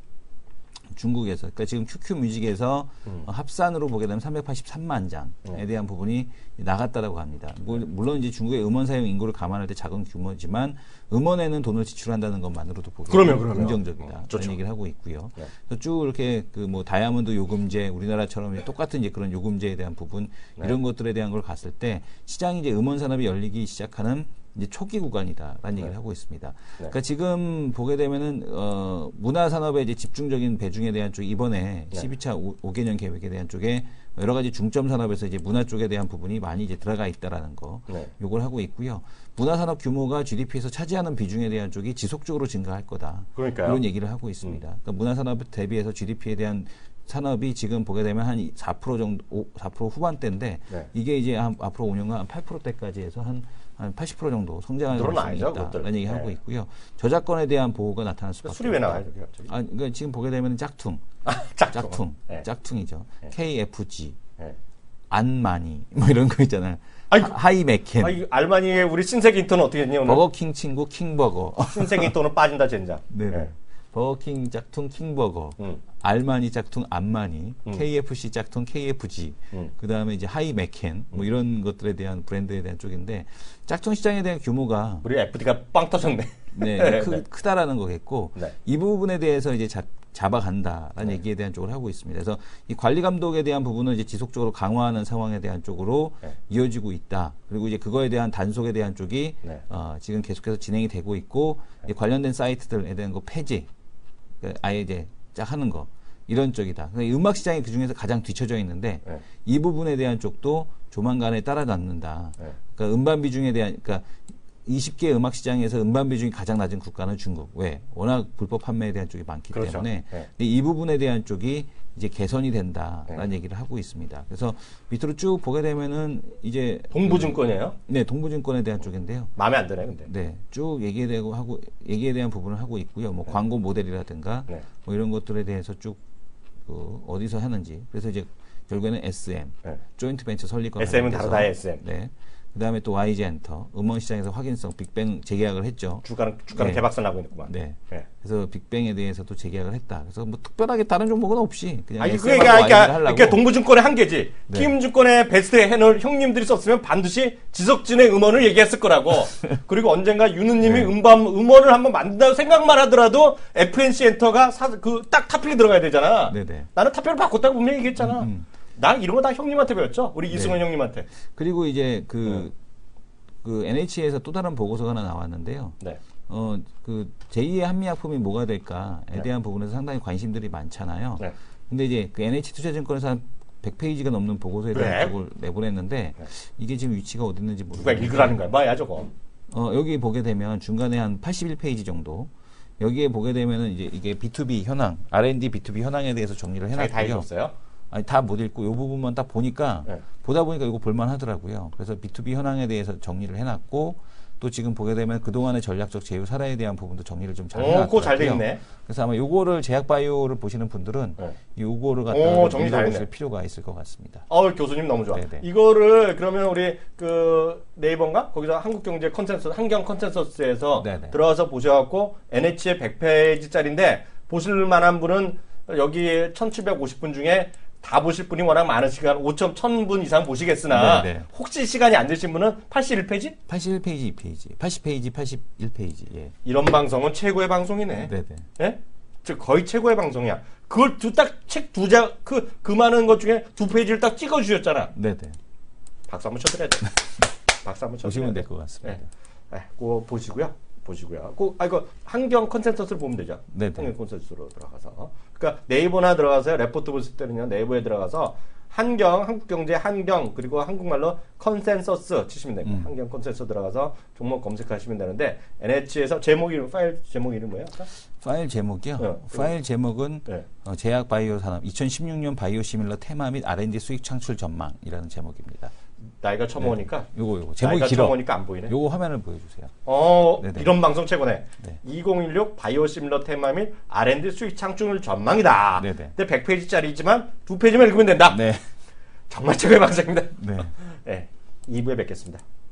중국에서 그러니까 지금 큐큐 뮤직에서 음. 합산으로 보게 되면 삼백팔십삼만 장에 음. 대한 부분이 나갔다라고 합니다. 뭐, 물론 이제 중국의 음원 사용 인구를 감안할 때 작은 규모지만 음원에는 돈을 지출한다는 것만으로도 보기 긍정적이다. 어, 그런 얘기를 하고 있고요. 네. 그래서 쭉 이렇게 그 뭐 다이아몬드 요금제 우리나라처럼 똑같은 이제 그런 요금제에 대한 부분 네. 이런 것들에 대한 걸 갔을 때 시장이 이제 음원 산업이 열리기 시작하는 이제 초기 구간이다라는 네. 얘기를 하고 있습니다. 네. 그러니까 지금 보게 되면은 어, 문화 산업의 이제 집중적인 배중에 대한 쪽 이번에 네. 십이 차 오 개년 계획에 대한 쪽에 여러 가지 중점 산업에서 이제 문화 쪽에 대한 부분이 많이 이제 들어가 있다라는 거, 네. 요걸 하고 있고요. 문화 산업 규모가 지디피에서 차지하는 비중에 대한 쪽이 지속적으로 증가할 거다. 그러니까요. 이런 얘기를 하고 있습니다. 음. 그러니까 문화 산업 대비해서 지디피에 대한 산업이 지금 보게 되면 한 사 퍼센트 정도, 사 퍼센트 후반대인데 네. 이게 이제 한 앞으로 오 년간 한 팔 퍼센트대까지 해서 한 한 팔십 퍼센트 정도 성장할 가능성이 있다라는 얘기 하고 네. 있고요. 저작권에 대한 보호가 나타날 수밖에 수리 왜 나와요, 갑자기? 아, 그러니까 지금 보게 되면 짝퉁, 아, 짝퉁, 짝퉁, 네. 짝퉁이죠. 네. 케이에프지, 네. 안마니 뭐 이런 거 있잖아요. 아이고, 하이메켄. 아이, 알마니의 우리 신세계 인턴은 어떻게 했니 오늘? 버거킹 친구 킹버거. 신세계 인턴은 빠진다 젠장. 네. 네. 버거킹 짝퉁 킹버거, 음. 알마니 짝퉁 안마니, 음. 케이에프씨 짝퉁 케이에프지, 음. 그 다음에 이제 하이메켄, 뭐 이런 것들에 대한 브랜드에 대한 쪽인데, 짝퉁 시장에 대한 규모가. 우리 에프디가 빵 터졌네. 네, 크, 네. 크다라는 거겠고, 네. 이 부분에 대해서 이제 자, 잡아간다라는 네. 얘기에 대한 쪽을 하고 있습니다. 그래서 이 관리 감독에 대한 부분은 이제 지속적으로 강화하는 상황에 대한 쪽으로 네. 이어지고 있다. 그리고 이제 그거에 대한 단속에 대한 쪽이 네. 어, 지금 계속해서 진행이 되고 있고, 네. 이제 관련된 사이트들에 대한 거 폐지. 아예 이제 쫙 하는 거 이런 쪽이다. 그러니까 음악 시장이 그 중에서 가장 뒤쳐져 있는데 네. 이 부분에 대한 쪽도 조만간에 따라잡는다. 네. 그러니까 음반 비중에 대한 그러니까 이십 개 음악 시장에서 음반 비중이 가장 낮은 국가는 중국. 왜? 워낙 불법 판매에 대한 쪽이 많기 그렇죠. 때문에 네. 이 부분에 대한 쪽이 이제 개선이 된다라는 네. 얘기를 하고 있습니다. 그래서 밑으로 쭉 보게 되면은 이제 동부증권이에요? 네, 동부증권에 대한 쪽인데요. 마음에 안 드네, 근데. 네, 쭉 얘기에 대고 하고 얘기에 대한 부분을 하고 있고요. 뭐 네. 광고 모델이라든가 네. 뭐 이런 것들에 대해서 쭉 그 어디서 하는지. 그래서 이제 결국에는 에스엠, 네. 조인트 벤처 설립과 에스엠은 다르다, 에스엠. 네. 그 다음에 또 와이지엔터, 음원 시장에서 확인성, 빅뱅 재계약을 했죠. 주가는, 주가는 네. 개박살 나고 있구만. 네. 네. 그래서 빅뱅에 대해서도 재계약을 했다. 그래서 뭐 특별하게 다른 종목은 없이 그냥 아니, 그러니까, 그러니까, 그러니까 동부증권의 한계지. 네. 키움증권의 베스트 해널 형님들이 썼으면 반드시 지석진의 음원을 얘기했을 거라고. 그리고 언젠가 윤우님이 네. 음반, 음원을 한번 만든다고 생각만 하더라도 에프엔씨 엔터가 그 딱 탑픽에 들어가야 되잖아. 네네. 나는 탑픽을 바꿨다고 분명히 얘기했잖아. 음, 음. 난 이런 거 다 형님한테 배웠죠. 우리 네. 이승원 형님한테. 그리고 이제 그, 네. 그 엔에이치에서 또 다른 보고서가 하나 나왔는데요. 네. 어, 그 제이의 한미약품이 뭐가 될까에 네. 대한 부분에서 상당히 관심들이 많잖아요. 네. 근데 이제 그 엔에이치투자증권에서 한 백 페이지가 넘는 보고서에 대한 네. 쪽을 내보냈는데 네. 이게 지금 위치가 어디 있는지 모르겠어요. 누가 읽으라는 거야? 뭐야 저거? 어, 여기 보게 되면 중간에 한 팔십일 페이지 정도 여기에 보게 되면은 이제 이게 비투비 현황, 알앤디 비투비 현황에 대해서 정리를 해놨고요. 다 읽었어요? 아니, 다 못 읽고 이 부분만 딱 보니까 네. 보다 보니까 이거 볼만 하더라고요. 그래서 비투비 현황에 대해서 정리를 해놨고 또 지금 보게 되면 그동안의 전략적 제휴 사례에 대한 부분도 정리를 좀 잘 해놨고요. 그거 잘 돼 있네. 그래서 아마 요거를 제약바이오를 보시는 분들은 네. 요거를 갖다가 정리 잘 보실 필요가 있을 것 같습니다. 어, 교수님 너무 좋아. 네네. 이거를 그러면 우리 그 네이버인가? 거기서 한국경제 컨센서스, 한경 컨센서스에서 네네. 들어가서 보셔갖고 엔에이치의 백 페이지짜리인데 보실 만한 분은 여기 천칠백오십 분 중에 다 보실 분이 워낙 많으시니까 오천 분 이상 보시겠으나 네네. 혹시 시간이 안 되신 분은 팔십일 페이지? 팔십일 페이지, 이 페이지. 팔십 페이지, 팔십일 페이지. 예. 이런 방송은 최고의 방송이네. 네네. 예? 즉 거의 최고의 방송이야. 그걸 딱 책 두 장, 그, 그 많은 것 중에 두 페이지를 딱 찍어 주셨잖아. 네네. 박수 한번 쳐드려야 돼. 박수 한번 쳐드려야 돼. 보시면 될 것 같습니다. 네. 네. 그거 보시고요. 보시고요. 그, 아, 이거, 한경 컨센서스를 보면 되죠. 네. 한경 컨센서스로 들어가서. 그러니까 네이버나 들어가서요. 레포트 보실 때는요. 네이버에 들어가서 한경, 한국경제 한경, 그리고 한국말로 컨센서스 치시면 됩니다. 음. 한경 컨센서스 들어가서 종목 검색하시면 되는데, 엔에이치에서 제목 이름, 파일 제목 이름 뭐예요? 아까? 파일 제목이요? 네. 파일 제목은 네. 어, 제약 바이오 산업 이천십육 년 바이오 시밀러 테마 및 알앤디 수익 창출 전망이라는 제목입니다. 나이가 처먹으니까. 네. 요거, 요거. 제목이 나이가 길어. 처먹으니까 안 보이네. 요거 화면을 보여주세요. 어, 네네. 이런 방송 최고네. 네. 이천십육 바이오 시밀러 테마 및 알앤디 수익 창출 전망이다. 네네. 근데 백 페이지짜리지만 두 페이지만 읽으면 된다. 네. 정말 최고의 방송입니다. 네. 네. 이 부에 뵙겠습니다.